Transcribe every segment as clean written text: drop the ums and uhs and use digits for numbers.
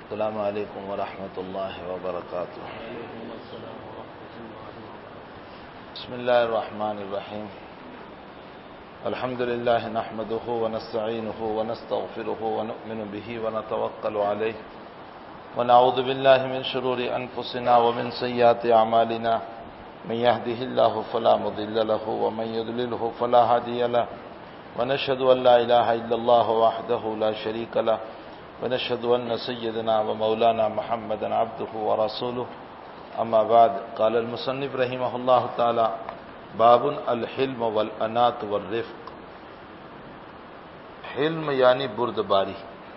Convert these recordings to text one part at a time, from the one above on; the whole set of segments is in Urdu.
السلام علیکم ورحمۃ اللہ وبرکاتہ۔ بسم اللہ الرحمن الرحیم۔ الحمد للہ نحمده ونستعینه ونستغفره ونؤمن به ونتوکل علیہ ونعوذ باللہ من شرور انفسنا ومن سیئات اعمالنا من يهده الله فلا مضل له ومن يضلله فلا هادي له ونشهد ان لا اله الا الله وحده لا شريك له ونشهد ان سيدنا ومولانا محمدا عبده ورسوله اما بعد قال المصنف رحمه الله تعالى باب الحلم والانات والرفق۔ حلم یعنی بردباری،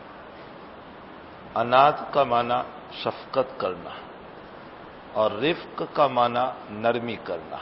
انات کا معنی شفقت کرنا اور رفق کا معنی نرمی کرنا۔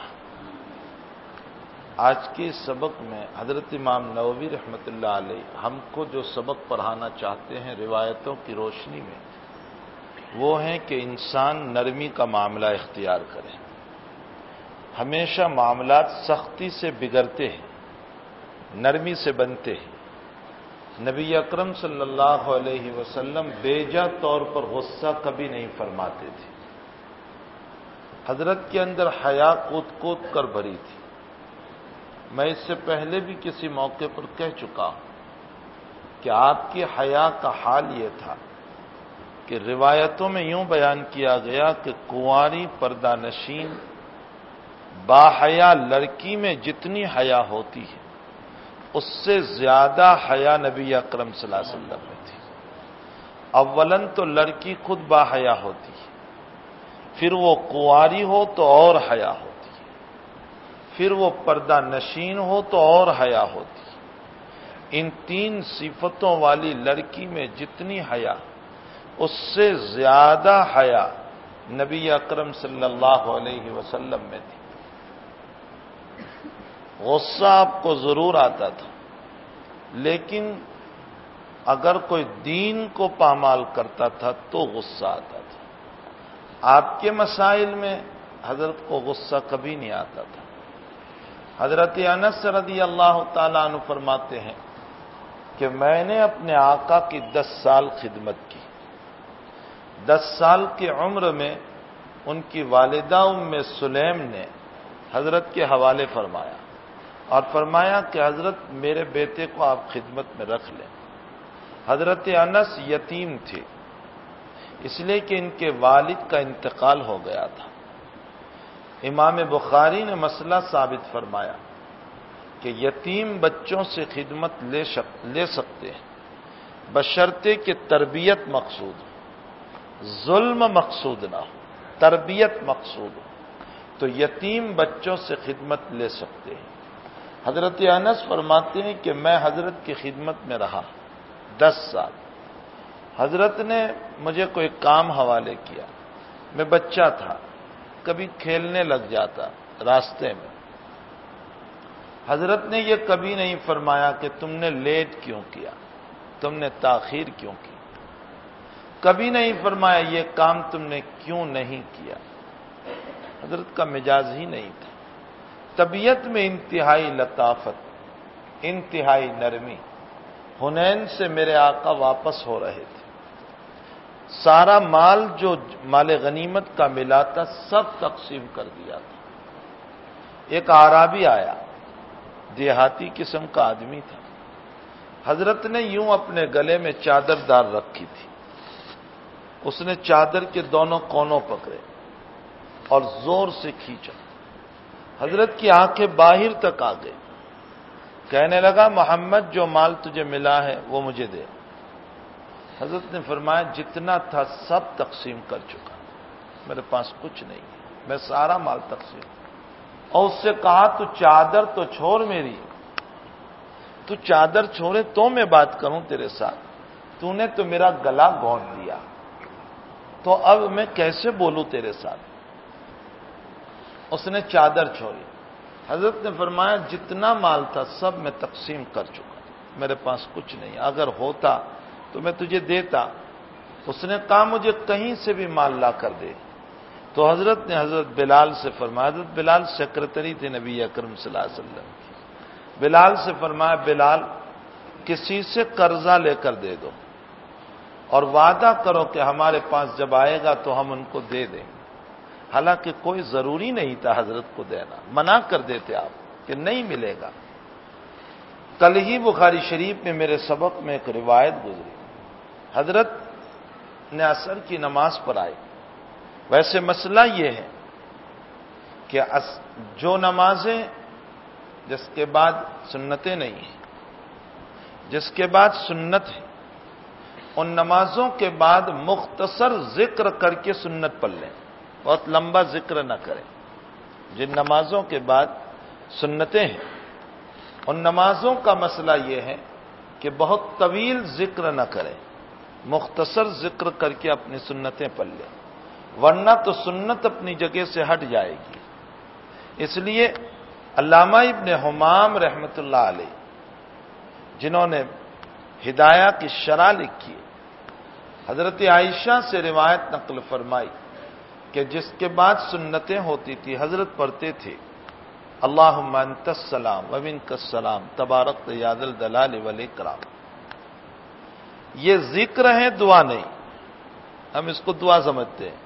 آج کے سبق میں حضرت امام نووی رحمۃ اللہ علیہ ہم کو جو سبق پڑھانا چاہتے ہیں روایتوں کی روشنی میں، وہ ہیں کہ انسان نرمی کا معاملہ اختیار کرے۔ ہمیشہ معاملات سختی سے بگڑتے ہیں، نرمی سے بنتے ہیں۔ نبی اکرم صلی اللہ علیہ وسلم بیجا طور پر غصہ کبھی نہیں فرماتے تھے۔ حضرت کے اندر حیا کود کود کر بھری تھی۔ میں اس سے پہلے بھی کسی موقع پر کہہ چکا ہوں کہ آپ کی حیا کا حال یہ تھا کہ روایتوں میں یوں بیان کیا گیا کہ کنواری پردہ نشین باحیا لڑکی میں جتنی حیا ہوتی ہے اس سے زیادہ حیا نبی اکرم صلی اللہ علیہ وسلم میں تھی۔ اولاً تو لڑکی خود باحیا ہوتی ہے، پھر وہ کنواری ہو تو اور حیا ہوتی ہے، پھر وہ پردہ نشین ہو تو اور حیا ہوتی ہے۔ ان تین صفتوں والی لڑکی میں جتنی حیا اس سے زیادہ حیا نبی اکرم صلی اللہ علیہ وسلم میں تھی۔ غصہ آپ کو ضرور آتا تھا، لیکن اگر کوئی دین کو پامال کرتا تھا تو غصہ آتا تھا۔ آپ کے مسائل میں حضرت کو غصہ کبھی نہیں آتا تھا۔ حضرت انس رضی اللہ تعالیٰ عنہ فرماتے ہیں کہ میں نے اپنے آقا کی 10 سال خدمت کی۔ 10 سال کی عمر میں ان کی والدہ ام سلیم نے حضرت کے حوالے فرمایا اور فرمایا کہ حضرت میرے بیٹے کو آپ خدمت میں رکھ لیں۔ حضرت انس یتیم تھے، اس لیے کہ ان کے والد کا انتقال ہو گیا تھا۔ امام بخاری نے مسئلہ ثابت فرمایا کہ یتیم بچوں سے خدمت لے سکتے ہیں بشرطے کہ تربیت مقصود ہو، ظلم مقصود نہ ہو، تربیت مقصود ہو تو یتیم بچوں سے خدمت لے سکتے ہیں۔ حضرت انس فرماتے ہیں کہ میں حضرت کی خدمت میں رہا 10 سال۔ حضرت نے مجھے کوئی کام حوالے کیا، میں بچہ تھا، کبھی کھیلنے لگ جاتا راستے میں۔ حضرت نے یہ کبھی نہیں فرمایا کہ تم نے لیٹ کیوں کیا، تم نے تاخیر کیوں کی، کبھی نہیں فرمایا یہ کام تم نے کیوں نہیں کیا۔ حضرت کا مزاج ہی نہیں تھا۔ طبیعت میں انتہائی لطافت، انتہائی نرمی۔ حنین سے میرے آقا واپس ہو رہے تھے، سارا مال جو مال غنیمت کا ملا تھا سب تقسیم کر دیا تھا۔ ایک اعرابی آیا، دیہاتی قسم کا آدمی تھا۔ حضرت نے یوں اپنے گلے میں چادر ڈال رکھی تھی، اس نے چادر کے دونوں کونوں پکڑے اور زور سے کھینچا۔ حضرت کی آنکھیں باہر تک آ گئی۔ کہنے لگا محمد جو مال تجھے ملا ہے وہ مجھے دے۔ حضرت نے فرمایا جتنا تھا سب تقسیم کر چکا، میرے پاس کچھ نہیں ہے، میں سارا مال تقسیم۔ اور اس سے کہا تو چادر تو چھوڑ میری، تو چادر چھوڑے تو میں بات کروں تیرے ساتھ، تو نے تو میرا گلا گھونٹ دیا، تو اب میں کیسے بولوں تیرے ساتھ۔ اس نے چادر چھوڑی۔ حضرت نے فرمایا جتنا مال تھا سب میں تقسیم کر چکا، میرے پاس کچھ نہیں، اگر ہوتا تو میں تجھے دیتا۔ اس نے کہا مجھے کہیں سے بھی مال لا کر دے۔ تو حضرت نے حضرت بلال سے فرمایا، حضرت بلال سیکرٹری تھے نبی اکرم صلی اللہ علیہ وسلم کی، بلال سے فرمایا بلال کسی سے قرضہ لے کر دے دو۔ اور وعدہ کرو کہ ہمارے پاس جب آئے گا تو ہم ان کو دے دیں. حالانکہ کوئی ضروری نہیں تھا حضرت کو دینا، منع کر دیتے آپ کہ نہیں ملے گا. کل ہی بخاری شریف میں میرے سبق میں ایک روایت گزری، حضرت نے عصر کی نماز پر آئے. ویسے مسئلہ یہ ہے کہ جو نمازیں جس کے بعد سنتیں نہیں ہیں، جس کے بعد سنت ہے، ان نمازوں کے بعد مختصر ذکر کر کے سنت پڑھ لیں، بہت لمبا ذکر نہ کریں. جن نمازوں کے بعد سنتیں ہیں ان نمازوں کا مسئلہ یہ ہے کہ بہت طویل ذکر نہ کریں، مختصر ذکر کر کے اپنی سنتیں پڑھ لیں، ورنہ تو سنت اپنی جگہ سے ہٹ جائے گی. اس لیے علامہ ابن حمام رحمۃ اللہ علیہ، جنہوں نے ہدایہ کی شرح لکھی، حضرت عائشہ سے روایت نقل فرمائی کہ جس کے بعد سنتیں ہوتی تھی حضرت پڑھتے تھے اللہم انت السلام و منک السلام تبارکت یا ذا الجلال والاکرام. یہ ذکر ہے، دعا نہیں. ہم اس کو دعا سمجھتے ہیں،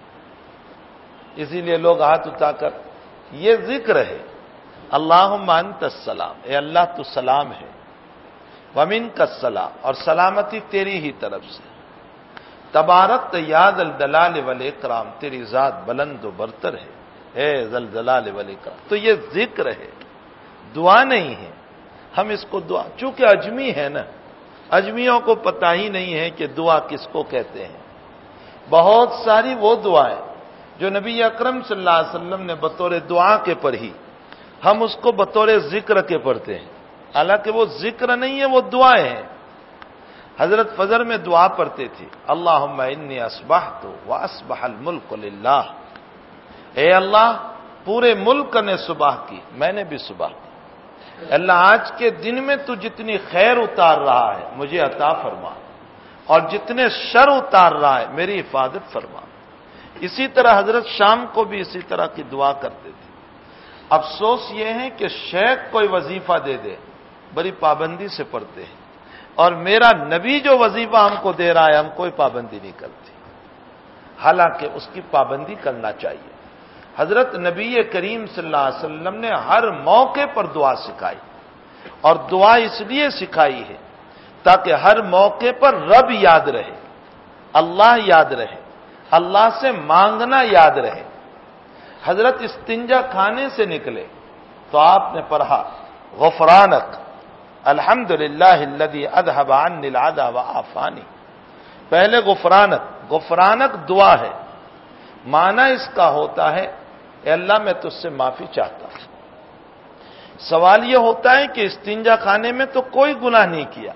اسی لیے لوگ ہاتھ اٹھا کر، یہ ذکر ہے. اللہم انت السلام، اے اللہ تو سلام ہے، ومنک السلام، اور سلامتی تیری ہی طرف سے، تبارکت یا ذا الجلال والاکرام، تیری ذات بلند و برتر ہے، اے ذا الجلال والاکرام. تو یہ ذکر ہے، دعا نہیں ہے. ہم اس کو دعا، چونکہ اجمی ہے نا، اجمیوں کو پتہ ہی نہیں ہے کہ دعا کس کو کہتے ہیں. بہت ساری وہ دعائیں جو نبی اکرم صلی اللہ علیہ وسلم نے بطور دعا کے پڑھی، ہم اس کو بطور ذکر کے پڑھتے ہیں، حالانکہ وہ ذکر نہیں ہے، وہ دعائیں ہیں. حضرت فجر میں دعا پڑھتے تھے، اللہم انی اصبحت واصبح الملک للہ، اے اللہ پورے ملک نے صبح کی، میں نے بھی صبح کی. اللہ آج کے دن میں تو جتنی خیر اتار رہا ہے مجھے عطا فرما، اور جتنے شر اتار رہا ہے میری حفاظت فرما. اسی طرح حضرت شام کو بھی اسی طرح کی دعا کرتے تھے. افسوس یہ ہے کہ شیخ کوئی وظیفہ دے دے، بڑی پابندی سے پڑھتے ہیں، اور میرا نبی جو وظیفہ ہم کو دے رہا ہے ہم کوئی پابندی نہیں کرتے، حالانکہ اس کی پابندی کرنا چاہیے. حضرت نبی کریم صلی اللہ علیہ وسلم نے ہر موقع پر دعا سکھائی، اور دعا اس لیے سکھائی ہے تاکہ ہر موقع پر رب یاد رہے، اللہ یاد رہے، اللہ سے مانگنا یاد رہے. حضرت استنجا کھانے سے نکلے تو آپ نے پڑھا غفرانک الحمدللہ الذی اذھب عنی العذا وعافانی. پہلے غفرانک، غفرانک دعا ہے، معنی اس کا ہوتا ہے اے اللہ میں تجھ سے معافی چاہتا ہوں. سوال یہ ہوتا ہے کہ استنجا خانے میں تو کوئی گناہ نہیں کیا،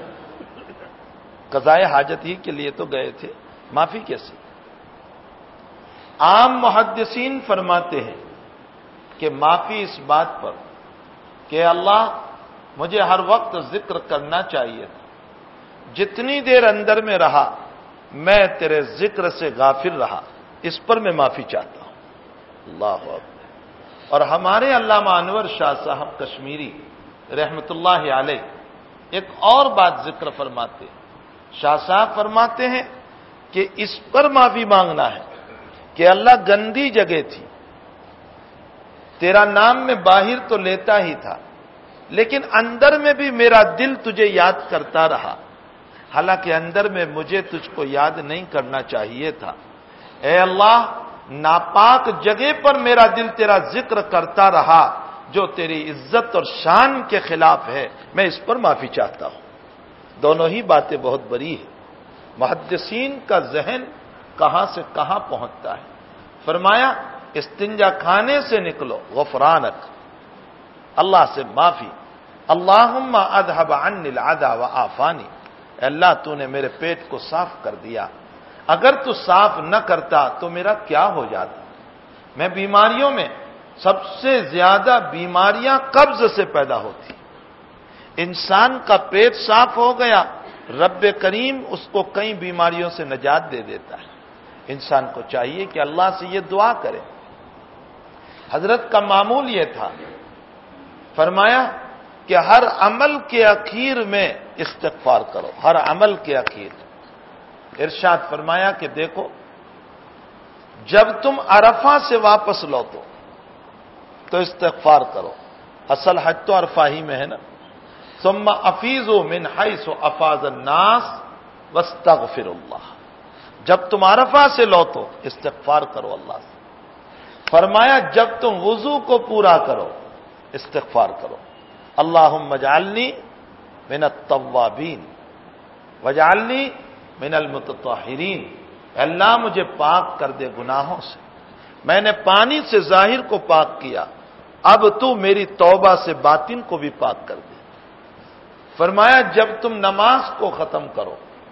قضائے حاجت ہی کے لیے تو گئے تھے، معافی کیسے؟ عام محدثین فرماتے ہیں کہ معافی اس بات پر کہ اللہ مجھے ہر وقت ذکر کرنا چاہیے تھا، جتنی دیر اندر میں رہا میں تیرے ذکر سے غافل رہا، اس پر میں معافی چاہتا ہوں. اللہ اکبر. اور ہمارے علامہ انور شاہ صاحب کشمیری رحمت اللہ علیہ ایک اور بات ذکر فرماتے ہیں. شاہ صاحب فرماتے ہیں کہ اس پر معافی مانگنا ہے کہ اللہ گندی جگہ تھی، تیرا نام میں باہر تو لیتا ہی تھا لیکن اندر میں بھی میرا دل تجھے یاد کرتا رہا، حالانکہ اندر میں مجھے تجھ کو یاد نہیں کرنا چاہیے تھا. اے اللہ ناپاک جگہ پر میرا دل تیرا ذکر کرتا رہا جو تیری عزت اور شان کے خلاف ہے، میں اس پر معافی چاہتا ہوں. دونوں ہی باتیں بہت بڑی ہیں. محدثین کا ذہن کہاں سے کہاں پہنچتا ہے. فرمایا استنجا کھانے سے نکلو غفرانک، اللہ سے معافی، اللہم اذھب عنی العذا وعافانی، اللہ تو نے میرے پیٹ کو صاف کر دیا، اگر تو صاف نہ کرتا تو میرا کیا ہو جاتا. میں بیماریوں میں سب سے زیادہ بیماریاں قبض سے پیدا ہوتی. انسان کا پیٹ صاف ہو گیا رب کریم اس کو کئی بیماریوں سے نجات دے دیتا ہے. انسان کو چاہیے کہ اللہ سے یہ دعا کرے. حضرت کا معمول یہ تھا، فرمایا کہ ہر عمل کے اخیر میں استغفار کرو، ہر عمل کے اخیر. ارشاد فرمایا کہ دیکھو جب تم عرفہ سے واپس لوٹو تو استغفار کرو، اصل حج تو عرفہ ہی میں ہے نا، ثم افیضوا من حیث افاض الناس واستغفروا اللہ، جب تم عرفہ سے لوٹو استغفار کرو اللہ سے۔ فرمایا جب تم وضو کو پورا کرو استغفار کرو، اللہم اجعلنی من التوابین واجعلنی من المتطہرین، اللہ مجھے پاک کر دے گناہوں سے، میں نے پانی سے ظاہر کو پاک کیا، اب تو میری توبہ سے باطن کو بھی پاک کر دے۔ فرمایا جب تم نماز کو ختم کرو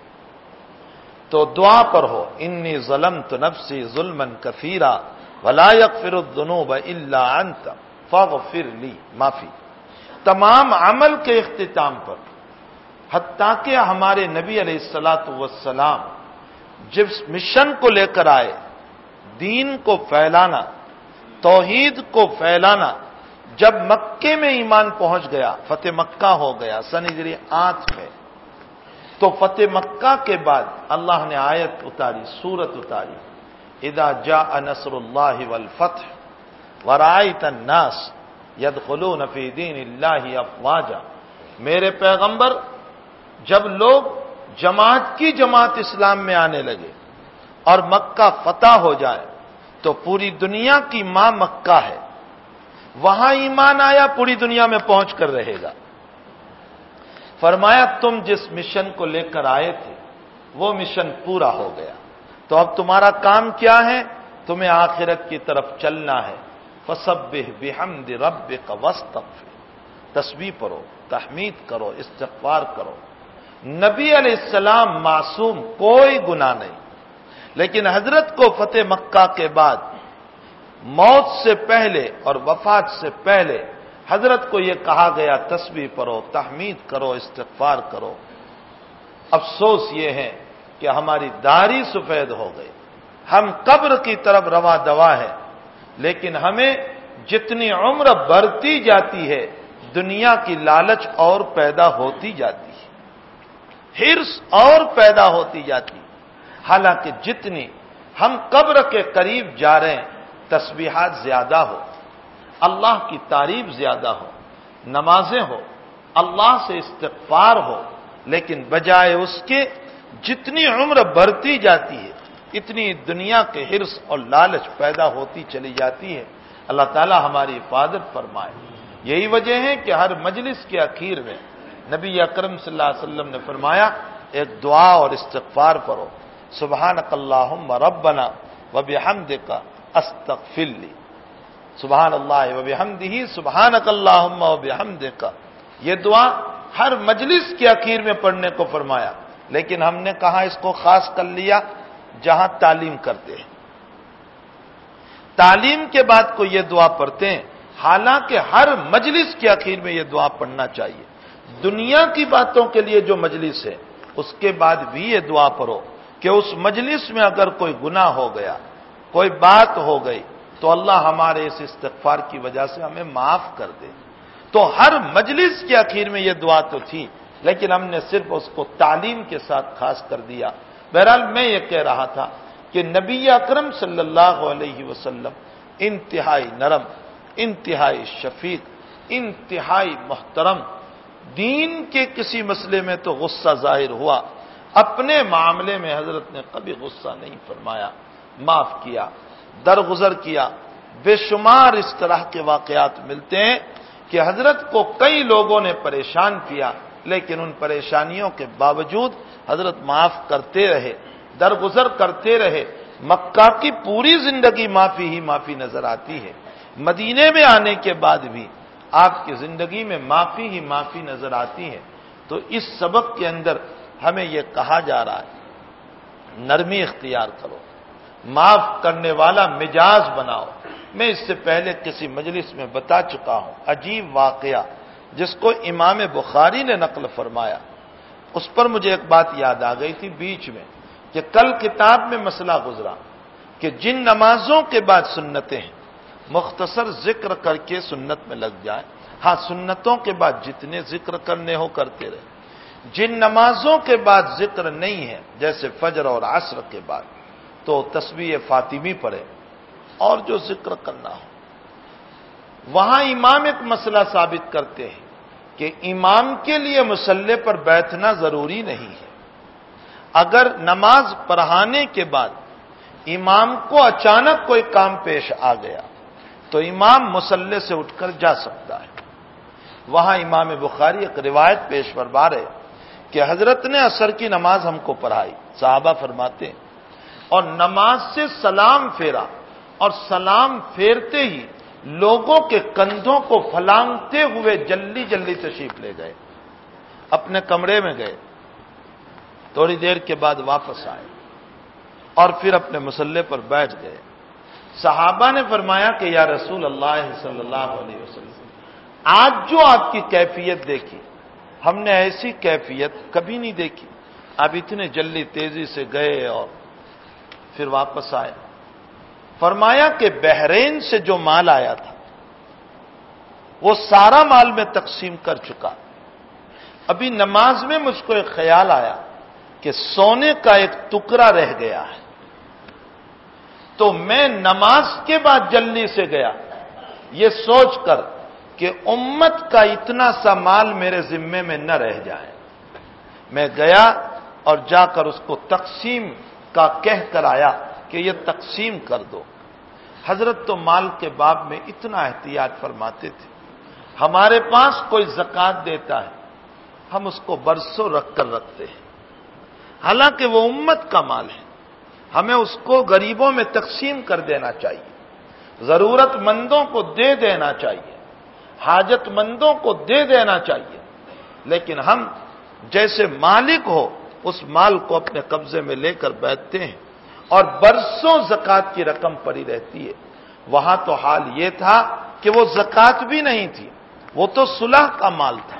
تو دعا پڑھو، انی ظلمت نفسی ظلما کثیرا ولا یغفر الذنوب الا انت فاغفر لی، معافی۔ تمام عمل کے اختتام پر حتیٰ کہ ہمارے نبی علیہ الصلوۃ والسلام جس مشن کو لے کر آئے، دین کو پھیلانا، توحید کو پھیلانا، جب مکے میں ایمان پہنچ گیا، فتح مکہ ہو گیا سن ہجری 8 میں، تو فتح مکہ کے بعد اللہ نے آیت اتاری، سورت اتاری، اذا جاء نصر اللہ والفتح ورأیت الناس یدخلون فی دین اللہ افواجا، میرے پیغمبر جب لوگ جماعت کی جماعت اسلام میں آنے لگے اور مکہ فتح ہو جائے تو پوری دنیا کی ماں مکہ ہے، وہاں ایمان آیا پوری دنیا میں پہنچ کر رہے گا۔ فرمایا تم جس مشن کو لے کر آئے تھے وہ مشن پورا ہو گیا، تو اب تمہارا کام کیا ہے؟ تمہیں آخرت کی طرف چلنا ہے، فسبح بحمد ربک واستغفر، تسبیح پڑھو، تحمید کرو، استغفار کرو۔ نبی علیہ السلام معصوم، کوئی گناہ نہیں، لیکن حضرت کو فتح مکہ کے بعد موت سے پہلے اور وفات سے پہلے حضرت کو یہ کہا گیا تسبیح پڑھو، تحمید کرو، استغفار کرو۔ افسوس یہ ہے کہ ہماری داڑھی سفید ہو گئی، ہم قبر کی طرف رواں دوا ہے، لیکن ہمیں جتنی عمر بڑھتی جاتی ہے دنیا کی لالچ اور پیدا ہوتی جاتی ہے، حرص اور پیدا ہوتی جاتی، حالانکہ جتنی ہم قبر کے قریب جا رہے ہیں تسبیحات زیادہ ہو، اللہ کی تعریف زیادہ ہو، نمازیں ہو، اللہ سے استغفار ہو، لیکن بجائے اس کے جتنی عمر بڑھتی جاتی ہے اتنی دنیا کے حرص اور لالچ پیدا ہوتی چلی جاتی ہے۔ اللہ تعالی ہماری حفاظت فرمائے۔ یہی وجہ ہے کہ ہر مجلس کے اخیر میں نبی اکرم صلی اللہ علیہ وسلم نے فرمایا ایک دعا اور استغفار پڑھو، سبحانک اللہم ربنا وبحمدک استغفر لی، سبحان اللہ وبحمدہ سبحانک اللہم وبحمدک، یہ دعا ہر مجلس کے اخیر میں پڑھنے کو فرمایا، لیکن ہم نے کہاں اس کو خاص کر لیا؟ جہاں تعلیم کرتے ہیں، تعلیم کے بعد کو یہ دعا پڑھتے ہیں، حالانکہ ہر مجلس کے اخیر میں یہ دعا پڑھنا چاہیے۔ دنیا کی باتوں کے لیے جو مجلس ہے اس کے بعد بھی یہ دعا پڑھو کہ اس مجلس میں اگر کوئی گناہ ہو گیا، کوئی بات ہو گئی تو اللہ ہمارے اس استغفار کی وجہ سے ہمیں معاف کر دے۔ تو ہر مجلس کے اخیر میں یہ دعا تو تھی، لیکن ہم نے صرف اس کو تعلیم کے ساتھ خاص کر دیا۔ بہرحال میں یہ کہہ رہا تھا کہ نبی اکرم صلی اللہ علیہ وسلم انتہائی نرم، انتہائی شفیق، انتہائی محترم، دین کے کسی مسئلے میں تو غصہ ظاہر ہوا، اپنے معاملے میں حضرت نے کبھی غصہ نہیں فرمایا، معاف کیا، درگزر کیا۔ بے شمار اس طرح کے واقعات ملتے ہیں کہ حضرت کو کئی لوگوں نے پریشان کیا، لیکن ان پریشانیوں کے باوجود حضرت معاف کرتے رہے، درگزر کرتے رہے۔ مکہ کی پوری زندگی معافی ہی معافی نظر آتی ہے، مدینے میں آنے کے بعد بھی آپ کی زندگی میں معافی ہی معافی نظر آتی ہے۔ تو اس سبق کے اندر ہمیں یہ کہا جا رہا ہے نرمی اختیار کرو، معاف کرنے والا مزاج بناؤ۔ میں اس سے پہلے کسی مجلس میں بتا چکا ہوں عجیب واقعہ جس کو امام بخاری نے نقل فرمایا، اس پر مجھے ایک بات یاد آ گئی تھی بیچ میں کہ کل کتاب میں مسئلہ گزرا کہ جن نمازوں کے بعد سنتیں ہیں مختصر ذکر کر کے سنت میں لگ جائیں، ہاں سنتوں کے بعد جتنے ذکر کرنے ہو کرتے رہے، جن نمازوں کے بعد ذکر نہیں ہے جیسے فجر اور عصر کے بعد تو تسبیح فاطمی پڑھے اور جو ذکر کرنا ہو. وہاں امام ایک مسئلہ ثابت کرتے ہیں کہ امام کے لیے مصلی پر بیٹھنا ضروری نہیں ہے. اگر نماز پڑھانے کے بعد امام کو اچانک کوئی کام پیش آ گیا تو امام مصلی سے اٹھ کر جا سکتا ہے. وہاں امام بخاری ایک روایت پیش فرما رہے کہ حضرت نے عصر کی نماز ہم کو پڑھائی. صحابہ فرماتے ہیں اور نماز سے سلام پھیرا اور سلام پھیرتے ہی لوگوں کے کندھوں کو پھلانگتے ہوئے جلدی جلدی تشریف لے گئے, اپنے کمرے میں گئے. تھوڑی دیر کے بعد واپس آئے اور پھر اپنے مصلی پر بیٹھ گئے. صحابہ نے فرمایا کہ یا رسول اللہ صلی اللہ علیہ وسلم, آج جو آپ کی کیفیت دیکھی ہم نے ایسی کیفیت کبھی نہیں دیکھی. آپ اتنے جلدی تیزی سے گئے اور پھر واپس آئے. فرمایا کہ بحرین سے جو مال آیا تھا وہ سارا مال میں تقسیم کر چکا. ابھی نماز میں مجھ کو ایک خیال آیا کہ سونے کا ایک ٹکڑا رہ گیا ہے, تو میں نماز کے بعد جلدی سے گیا یہ سوچ کر کہ امت کا اتنا سا مال میرے ذمے میں نہ رہ جائے. میں گیا اور جا کر اس کو تقسیم کا کہہ کر آیا کہ یہ تقسیم کر دو. حضرت تو مال کے باب میں اتنا احتیاط فرماتے تھے. ہمارے پاس کوئی زکوٰۃ دیتا ہے ہم اس کو برسوں رکھ کر رکھتے ہیں, حالانکہ وہ امت کا مال ہے. ہمیں اس کو غریبوں میں تقسیم کر دینا چاہیے, ضرورت مندوں کو دے دینا چاہیے, حاجت مندوں کو دے دینا چاہیے. لیکن ہم جیسے مالک ہو اس مال کو اپنے قبضے میں لے کر بیٹھتے ہیں اور برسوں زکوٰۃ کی رقم پڑی رہتی ہے. وہاں تو حال یہ تھا کہ وہ زکوٰۃ بھی نہیں تھی, وہ تو صلح کا مال تھا.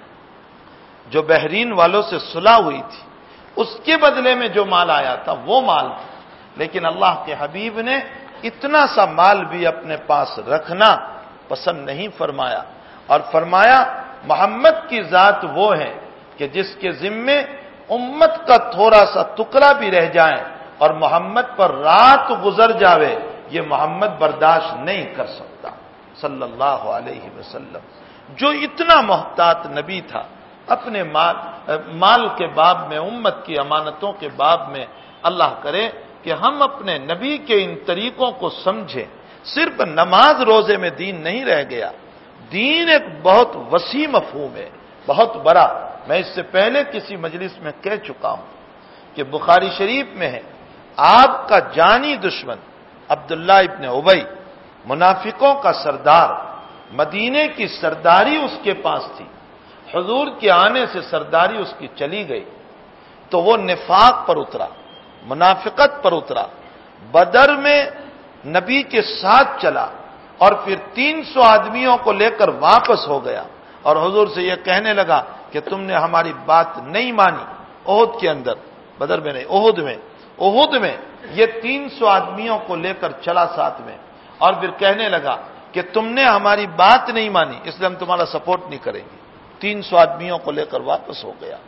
جو بحرین والوں سے صلح ہوئی تھی اس کے بدلے میں جو مال آیا تھا وہ مال تھا. لیکن اللہ کے حبیب نے اتنا سا مال بھی اپنے پاس رکھنا پسند نہیں فرمایا, اور فرمایا محمد کی ذات وہ ہے کہ جس کے ذمے امت کا تھوڑا سا ٹکڑا بھی رہ جائے اور محمد پر رات گزر جاوے یہ محمد برداشت نہیں کر سکتا صلی اللہ علیہ وسلم. جو اتنا محتاط نبی تھا اپنے مال کے باب میں, امت کی امانتوں کے باب میں. اللہ کرے کہ ہم اپنے نبی کے ان طریقوں کو سمجھیں. صرف نماز روزے میں دین نہیں رہ گیا, دین ایک بہت وسیع مفہوم ہے, بہت بڑا. میں اس سے پہلے کسی مجلس میں کہہ چکا ہوں کہ بخاری شریف میں ہے آپ کا جانی دشمن عبداللہ ابن ابی, منافقوں کا سردار, مدینے کی سرداری اس کے پاس تھی. حضور کے آنے سے سرداری اس کی چلی گئی تو وہ نفاق پر اترا, منافقت پر اترا. بدر میں نبی کے ساتھ چلا اور پھر 300 آدمیوں کو لے کر واپس ہو گیا اور حضور سے یہ کہنے لگا کہ تم نے ہماری بات نہیں مانی. احد کے اندر, بدر میں نہیں, احد میں یہ 300 آدمیوں کو لے کر چلا ساتھ میں اور پھر کہنے لگا کہ تم نے ہماری بات نہیں مانی اس لیے ہم تمہارا سپورٹ نہیں کریں گے. 300 آدمیوں کو لے کر واپس ہو گیا.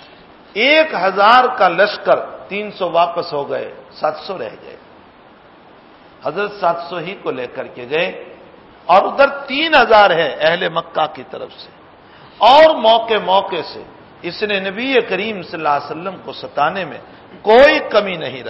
1000 کا لشکر 300 واپس ہو گئے, 700 رہ گئے. حضرت 700 ہی کو لے کر کے گئے اور ادھر 3000 ہے اہل مکہ کی طرف سے. اور موقع سے اس نے نبی کریم صلی اللہ علیہ وسلم کو ستانے میں کوئی کمی نہیں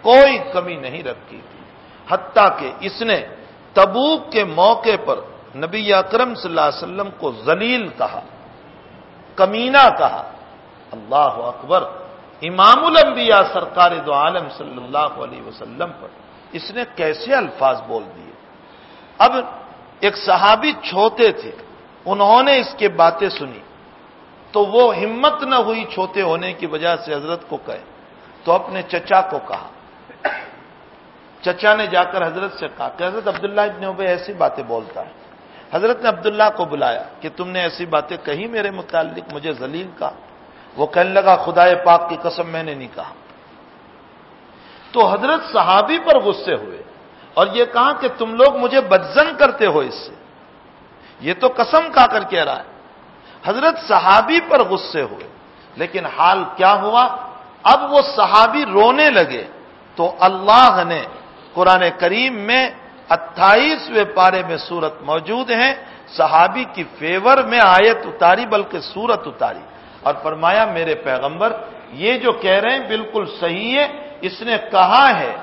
رکھی, حتیٰ کہ اس نے تبوک کے موقع پر نبی اکرم صلی اللہ علیہ وسلم کو ذلیل کہا, کمینہ کہا. اللہ اکبر. امام الانبیاء سرکار دو عالم صلی اللہ علیہ وسلم پر اس نے کیسے الفاظ بول دیے. اب ایک صحابی چھوٹے تھے, انہوں نے اس کے باتیں سنی تو وہ ہمت نہ ہوئی چھوٹے ہونے کی وجہ سے حضرت کو کہے, تو اپنے چچا کو کہا. چچا نے جا کر حضرت سے کہا کہ حضرت عبداللہ ابن ابی ایسی باتیں بولتا ہے. حضرت نے عبداللہ کو بلایا کہ تم نے ایسی باتیں کہی میرے متعلق, مجھے ذلیل کہا. وہ کہنے لگا خدائے پاک کی قسم میں نے نہیں کہا. تو حضرت صحابی پر غصے ہوئے اور یہ کہا کہ تم لوگ مجھے بدظن کرتے ہو اس سے, یہ تو قسم کھا کر کہہ رہا ہے. حضرت صحابی پر غصے ہوئے, لیکن حال کیا ہوا؟ اب وہ صحابی رونے لگے تو اللہ نے قرآن کریم میں 28ویں پارے میں سورت موجود ہے، صحابی کی فیور میں آیت اتاری، بلکہ سورت اتاری، اور فرمایا میرے پیغمبر یہ جو کہہ رہے ہیں بالکل صحیح ہے، اس نے کہا ہے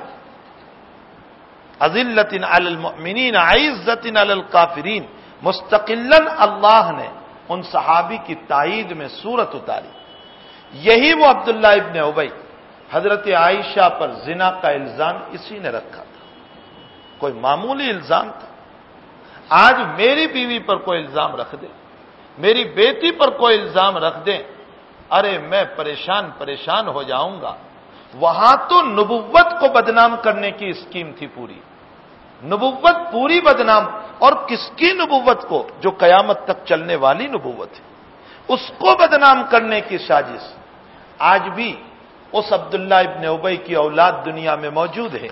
اذلۃ علی المؤمنین عزۃ علی الکافرین، مستقلاً اللہ نے ان صحابی کی تائید میں سورت اتاری۔ یہی وہ عبداللہ ابن ابی، حضرت عائشہ پر زنا کا الزام اسی نے رکھا تھا، کوئی معمولی الزام تھا۔ آج میری بیوی پر کوئی الزام رکھ دے، میری بیٹی پر کوئی الزام رکھ دے، ارے میں پریشان ہو جاؤں گا۔ وہاں تو نبوت کو بدنام کرنے کی اسکیم تھی پوری، نبوت پوری بدنام، اور کس کی نبوت کو؟ جو قیامت تک چلنے والی نبوت ہے، اس کو بدنام کرنے کی سازش۔ آج بھی اس عبداللہ ابن ابی کی اولاد دنیا میں موجود ہے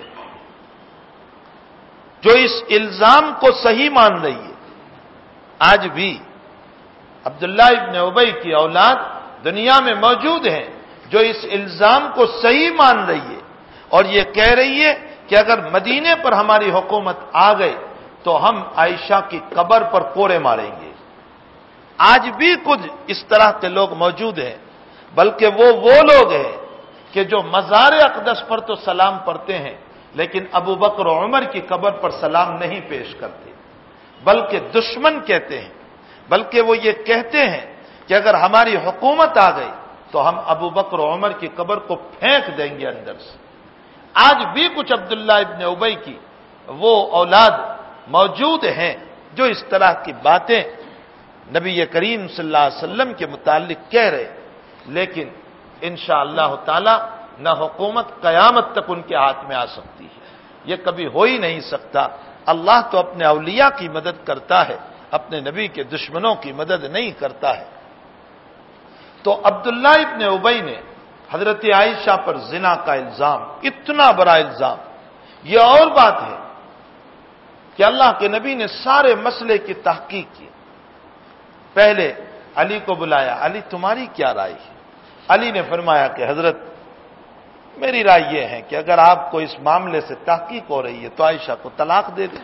جو اس الزام کو صحیح مان رہی ہے۔ آج بھی عبداللہ ابن ابی کی اولاد دنیا میں موجود ہے جو اس الزام کو صحیح مان رہی ہے، اور یہ کہہ رہی ہے کہ اگر مدینے پر ہماری حکومت آ گئی تو ہم عائشہ کی قبر پر کوڑے ماریں گے۔ آج بھی کچھ اس طرح کے لوگ موجود ہیں، بلکہ وہ لوگ ہیں کہ جو مزار اقدس پر تو سلام پڑھتے ہیں لیکن ابو بکر و عمر کی قبر پر سلام نہیں پیش کرتے، بلکہ دشمن کہتے ہیں، بلکہ وہ یہ کہتے ہیں کہ اگر ہماری حکومت آ گئی تو ہم ابو بکر و عمر کی قبر کو پھینک دیں گے اندر سے۔ آج بھی کچھ عبداللہ ابن ابی کی وہ اولاد موجود ہیں جو اس طرح کی باتیں نبی کریم صلی اللہ علیہ وسلم کے متعلق کہہ رہے، لیکن انشاءاللہ تعالی نہ حکومت قیامت تک ان کے ہاتھ میں آ سکتی ہے، یہ کبھی ہو ہی نہیں سکتا۔ اللہ تو اپنے اولیاء کی مدد کرتا ہے، اپنے نبی کے دشمنوں کی مدد نہیں کرتا ہے۔ تو عبداللہ ابن ابی نے حضرت عائشہ پر زنا کا الزام، اتنا بڑا الزام، یہ اور بات ہے کہ اللہ کے نبی نے سارے مسئلے کی تحقیق کی۔ پہلے علی کو بلایا، علی تمہاری کیا رائے ہے؟ علی نے فرمایا کہ حضرت میری رائے یہ ہے کہ اگر آپ کو اس معاملے سے تحقیق ہو رہی ہے تو عائشہ کو طلاق دے دیں۔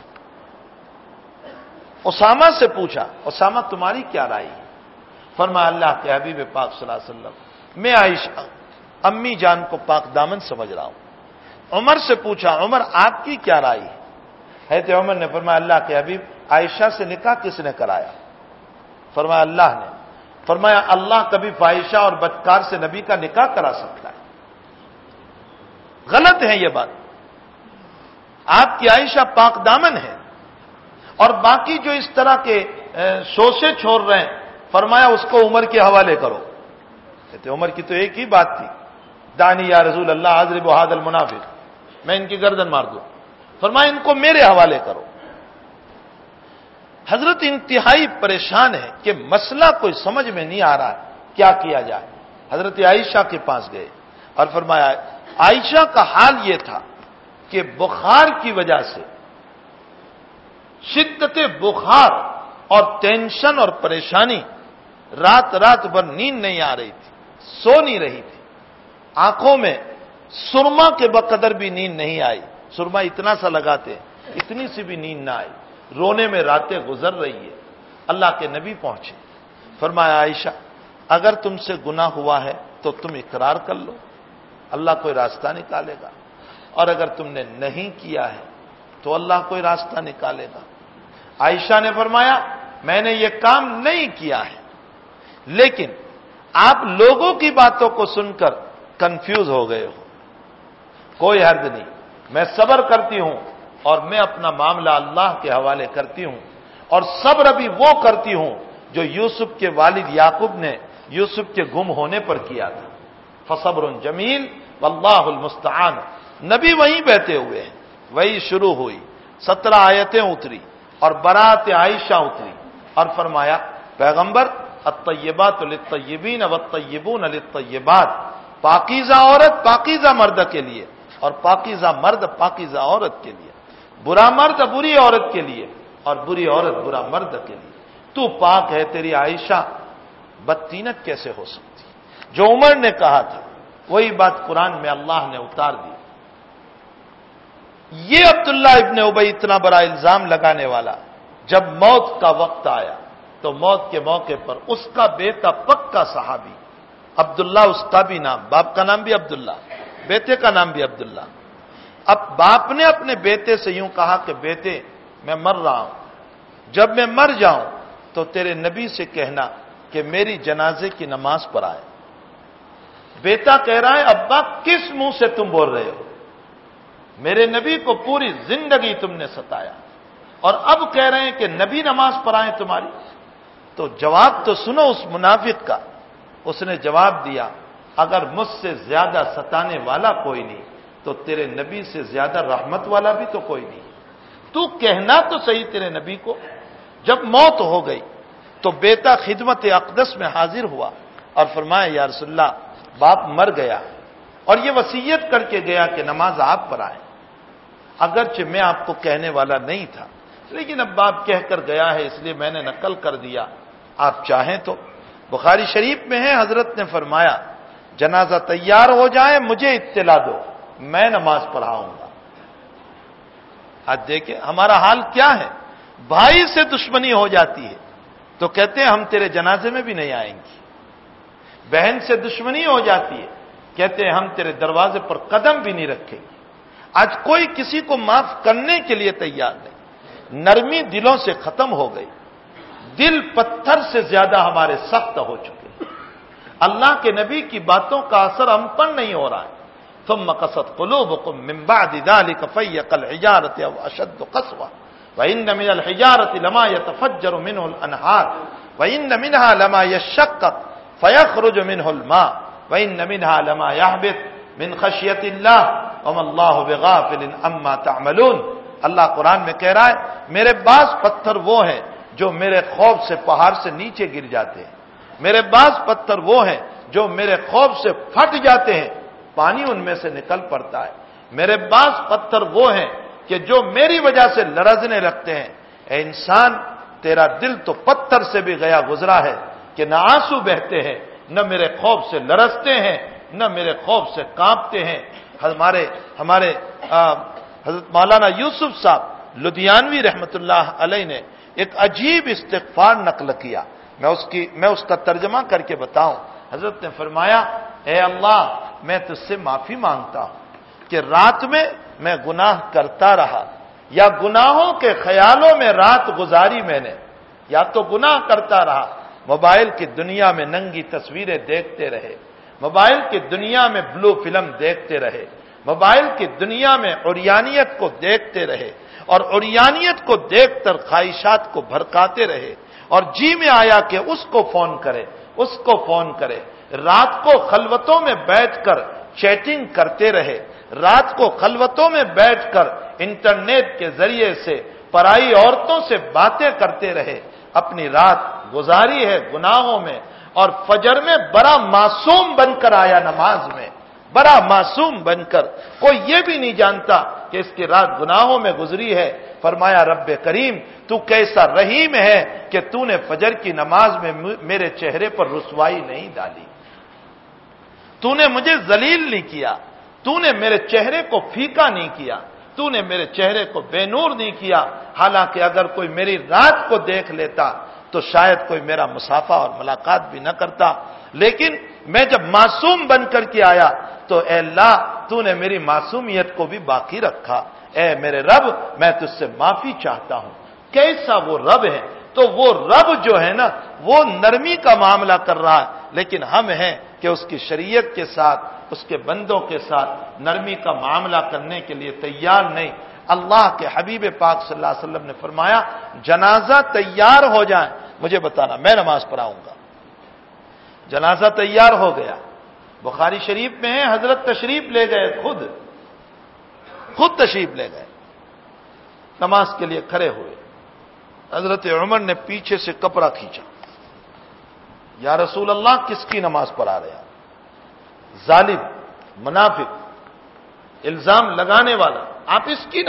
اسامہ سے پوچھا، اسامہ تمہاری کیا رائے ہے؟ فرمایا اللہ کے حبیب پاک صلی اللہ علیہ وسلم میں عائشہ امی جان کو پاک دامن سمجھ رہا ہوں۔ عمر سے پوچھا، عمر آپ کی کیا رائے ہے؟ حضرت عمر نے فرمایا اللہ کے حبیب عائشہ سے نکاح کس نے کرایا؟ فرمایا اللہ نے۔ فرمایا اللہ کبھی فاحشہ اور بدکار سے نبی کا نکاح کرا سکتا ہے؟ غلط ہے یہ بات، آپ کی عائشہ پاک دامن ہے، اور باقی جو اس طرح کے شوشے چھوڑ رہے ہیں فرمایا اس کو عمر کے حوالے کرو۔ کہتے عمر کی تو ایک ہی بات تھی، دانی یا رسول اللہ اضرب هذا المنافق، میں ان کی گردن مار دوں۔ فرمایا ان کو میرے حوالے کرو۔ حضرت انتہائی پریشان ہے کہ مسئلہ کوئی سمجھ میں نہیں آ رہا ہے، کیا کیا جائے؟ حضرت عائشہ کے پاس گئے اور فرمایا عائشہ کا حال یہ تھا کہ بخار کی وجہ سے، شدت بخار اور ٹینشن اور پریشانی، رات بھر نیند نہیں آ رہی تھی، سو نہیں رہی تھی، آنکھوں میں سرما کے بقدر بھی نیند نہیں آئی، سرما اتنا سا لگاتے اتنی سی بھی نیند نہ آئی، رونے میں راتیں گزر رہی ہے۔ اللہ کے نبی پہنچے، فرمایا عائشہ اگر تم سے گناہ ہوا ہے تو تم اقرار کر لو، اللہ کوئی راستہ نکالے گا، اور اگر تم نے نہیں کیا ہے تو اللہ کوئی راستہ نکالے گا۔ عائشہ نے فرمایا میں نے یہ کام نہیں کیا ہے، لیکن آپ لوگوں کی باتوں کو سن کر کنفیوز ہو گئے ہو، کوئی حرج نہیں، میں صبر کرتی ہوں اور میں اپنا معاملہ اللہ کے حوالے کرتی ہوں، اور صبر بھی وہ کرتی ہوں جو یوسف کے والد یعقوب نے یوسف کے گم ہونے پر کیا تھا۔ فصبر جمیل واللہ المستعان۔ نبی وہیں بیٹھے ہوئے ہیں، وہی شروع ہوئی، 17 آیتیں اتری اور برات عائشہ اتری، اور فرمایا پیغمبر الطیبات للطیبین والطیبون للطیبات، پاکیزہ عورت پاکیزہ مرد کے لیے، اور پاکیزہ مرد پاکیزہ عورت کے لیے، برا مرد بری عورت کے لیے، اور بری عورت برا مرد کے لیے۔ تو پاک ہے، تیری عائشہ بدتینت کیسے ہو سکتی؟ جو عمر نے کہا تھا وہی بات قرآن میں اللہ نے اتار دی۔ یہ عبداللہ ابن ابی اتنا بڑا الزام لگانے والا جب موت کا وقت آیا تو موت کے موقع پر اس کا بیٹا پکا صحابی عبداللہ، اس کا بھی نام، باپ کا نام بھی عبداللہ، بیٹے کا نام بھی عبداللہ۔ اب باپ نے اپنے بیٹے سے یوں کہا کہ بیٹے میں مر رہا ہوں، جب میں مر جاؤں تو تیرے نبی سے کہنا کہ میری جنازے کی نماز پڑھائے۔ بیٹا کہہ رہا ہے ابا کس منہ سے تم بول رہے ہو، میرے نبی کو پوری زندگی تم نے ستایا اور اب کہہ رہے ہیں کہ نبی نماز پڑھائیں تمہاری۔ تو جواب تو سنو اس منافق کا، اس نے جواب دیا اگر مجھ سے زیادہ ستانے والا کوئی نہیں تو تیرے نبی سے زیادہ رحمت والا بھی تو کوئی نہیں، تو کہنا تو صحیح تیرے نبی کو۔ جب موت ہو گئی تو بیٹا خدمت اقدس میں حاضر ہوا اور فرمایا یا رسول اللہ باپ مر گیا اور یہ وصیت کر کے گیا کہ نماز آپ پڑھائیں، اگرچہ میں آپ کو کہنے والا نہیں تھا لیکن اب باپ کہہ کر گیا ہے اس لیے میں نے نقل کر دیا، آپ چاہیں تو۔ بخاری شریف میں ہے حضرت نے فرمایا جنازہ تیار ہو جائے مجھے اطلاع دو میں نماز پڑھاؤں گا۔ آج دیکھیں ہمارا حال کیا ہے، بھائی سے دشمنی ہو جاتی ہے تو کہتے ہیں ہم تیرے جنازے میں بھی نہیں آئیں گے، بہن سے دشمنی ہو جاتی ہے کہتے ہیں ہم تیرے دروازے پر قدم بھی نہیں رکھیں گے۔ آج کوئی کسی کو معاف کرنے کے لیے تیار نہیں، نرمی دلوں سے ختم ہو گئی، دل پتھر سے زیادہ ہمارے سخت ہو چکے ہیں، اللہ کے نبی کی باتوں کا اثر ہم پر نہیں ہو رہا ہے۔ ثم قست قلوبكم من بعد ذلك فهي كالحجارة أو أشد قسوة وإن من الحجارة لما يتفجر منه الأنهار وإن منها لما يشقق فيخرج منه الماء وإن منها لما يهبط من خشية الله وما الله بغافل عما تعملون۔ اللہ قرآن میں کہہ رہا ہے میرے بعض پتھر وہ ہیں جو میرے خوف سے پہاڑ سے نیچے گر جاتے ہیں، میرے بعض پتھر وہ ہیں جو میرے خوف سے پھٹ جاتے ہیں، پانی ان میں سے نکل پڑتا ہے، میرے بعض پتھر وہ ہیں کہ جو میری وجہ سے لرزنے لگتے ہیں۔ اے انسان تیرا دل تو پتھر سے بھی گیا گزرا ہے کہ نہ آنسو بہتے ہیں، نہ میرے خوف سے لرزتے ہیں، نہ میرے خوف سے کانپتے ہیں۔ ہمارے حضرت مولانا یوسف صاحب لدھیانوی رحمت اللہ علیہ نے ایک عجیب استغفار نقل کیا، میں اس کا ترجمہ کر کے بتاؤں۔ حضرت نے فرمایا اے اللہ میں تجھ سے معافی مانگتا ہوں کہ رات میں میں گناہ کرتا رہا یا گناہوں کے خیالوں میں رات گزاری میں نے، یا تو گناہ کرتا رہا، موبائل کی دنیا میں ننگی تصویریں دیکھتے رہے، موبائل کی دنیا میں بلو فلم دیکھتے رہے، موبائل کی دنیا میں عریانیت کو دیکھتے رہے اور عریانیت کو دیکھ کر خواہشات کو بھڑکاتے رہے اور جی میں آیا کہ اس کو فون کرے، اس کو فون کرے، رات کو خلوتوں میں بیٹھ کر چیٹنگ کرتے رہے، رات کو خلوتوں میں بیٹھ کر انٹرنیٹ کے ذریعے سے پرائی عورتوں سے باتیں کرتے رہے، اپنی رات گزاری ہے گناہوں میں، اور فجر میں بڑا معصوم بن کر آیا نماز میں، بڑا معصوم بن کر، کوئی یہ بھی نہیں جانتا کہ اس کی رات گناہوں میں گزری ہے۔ فرمایا رب کریم تو کیسا رحیم ہے کہ تو نے فجر کی نماز میں میرے چہرے پر رسوائی نہیں ڈالی، تو نے مجھے ذلیل نہیں کیا، تو نے میرے چہرے کو پھیکا نہیں کیا، تو نے میرے چہرے کو بے نور نہیں کیا۔ حالانکہ اگر کوئی میری رات کو دیکھ لیتا تو شاید کوئی میرا مصافحہ اور ملاقات بھی نہ کرتا، لیکن میں جب معصوم بن کر کے آیا تو اے اللہ تو نے میری معصومیت کو بھی باقی رکھا، اے میرے رب میں تجھ سے معافی چاہتا ہوں۔ کیسا وہ رب ہے، تو وہ رب جو ہے نا وہ نرمی کا معاملہ کر رہا ہے، لیکن ہم ہیں کہ اس کی شریعت کے ساتھ اس کے بندوں کے ساتھ نرمی کا معاملہ کرنے کے لیے تیار نہیں۔ اللہ کے حبیب پاک صلی اللہ علیہ وسلم نے فرمایا جنازہ تیار ہو جائے مجھے بتانا میں نماز پڑھاؤں گا۔ جنازہ تیار ہو گیا، بخاری شریف میں ہے حضرت تشریف لے گئے، خود تشریف لے گئے، نماز کے لیے کھڑے ہوئے، حضرت عمر نے پیچھے سے کپڑا کھینچا، یا رسول اللہ کس کی نماز پڑھا رہے ہیں؟ ظالم، منافق، الزام لگانے والا، آپ اس کی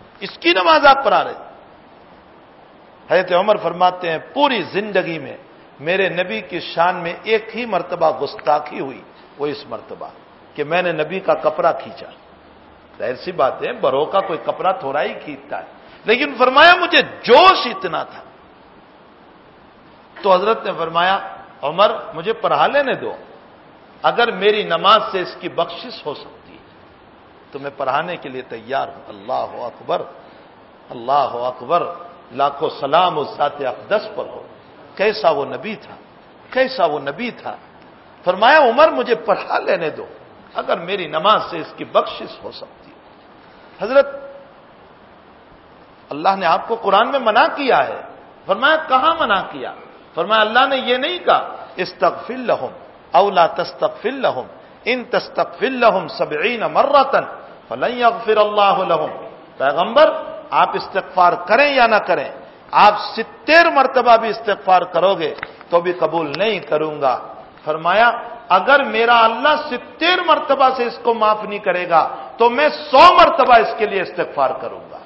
نماز آپ پڑھا رہے ہیں؟ حضرت عمر فرماتے ہیں پوری زندگی میں میرے نبی کی شان میں ایک ہی مرتبہ گستاخی ہوئی، وہ اس مرتبہ کہ میں نے نبی کا کپڑا کھینچا۔ ظاہر سی بات ہے، برو کا کوئی کپڑا تھوڑا ہی کھینچتا ہے، لیکن فرمایا مجھے جوش اتنا تھا۔ تو حضرت نے فرمایا عمر مجھے پڑھا لینے دو، اگر میری نماز سے اس کی بخشش ہو سکتی ہے تو میں پڑھانے کے لیے تیار ہوں۔ اللہ اکبر، اللہ اکبر، لاکھوں سلام اس ذات اقدس پر ہو۔ کیسا وہ نبی تھا، کیسا وہ نبی تھا۔ فرمایا عمر مجھے پڑھا لینے دو، اگر میری نماز سے اس کی بخشش ہو سکتی ہے۔ حضرت اللہ نے آپ کو قرآن میں منع کیا ہے۔ فرمایا کہاں منع کیا؟ فرمایا اللہ نے یہ نہیں کہا استغفر لہم او لا تستغفر لہم ان تستغفر لہم 70 مرۃ فلن یغفر اللہ لہم۔ پیغمبر آپ استغفار کریں یا نہ کریں، آپ 70 مرتبہ بھی استغفار کرو گے تو بھی قبول نہیں کروں گا۔ فرمایا اگر میرا اللہ 70 مرتبہ سے اس کو معاف نہیں کرے گا تو میں 100 مرتبہ اس کے لیے استغفار کروں گا۔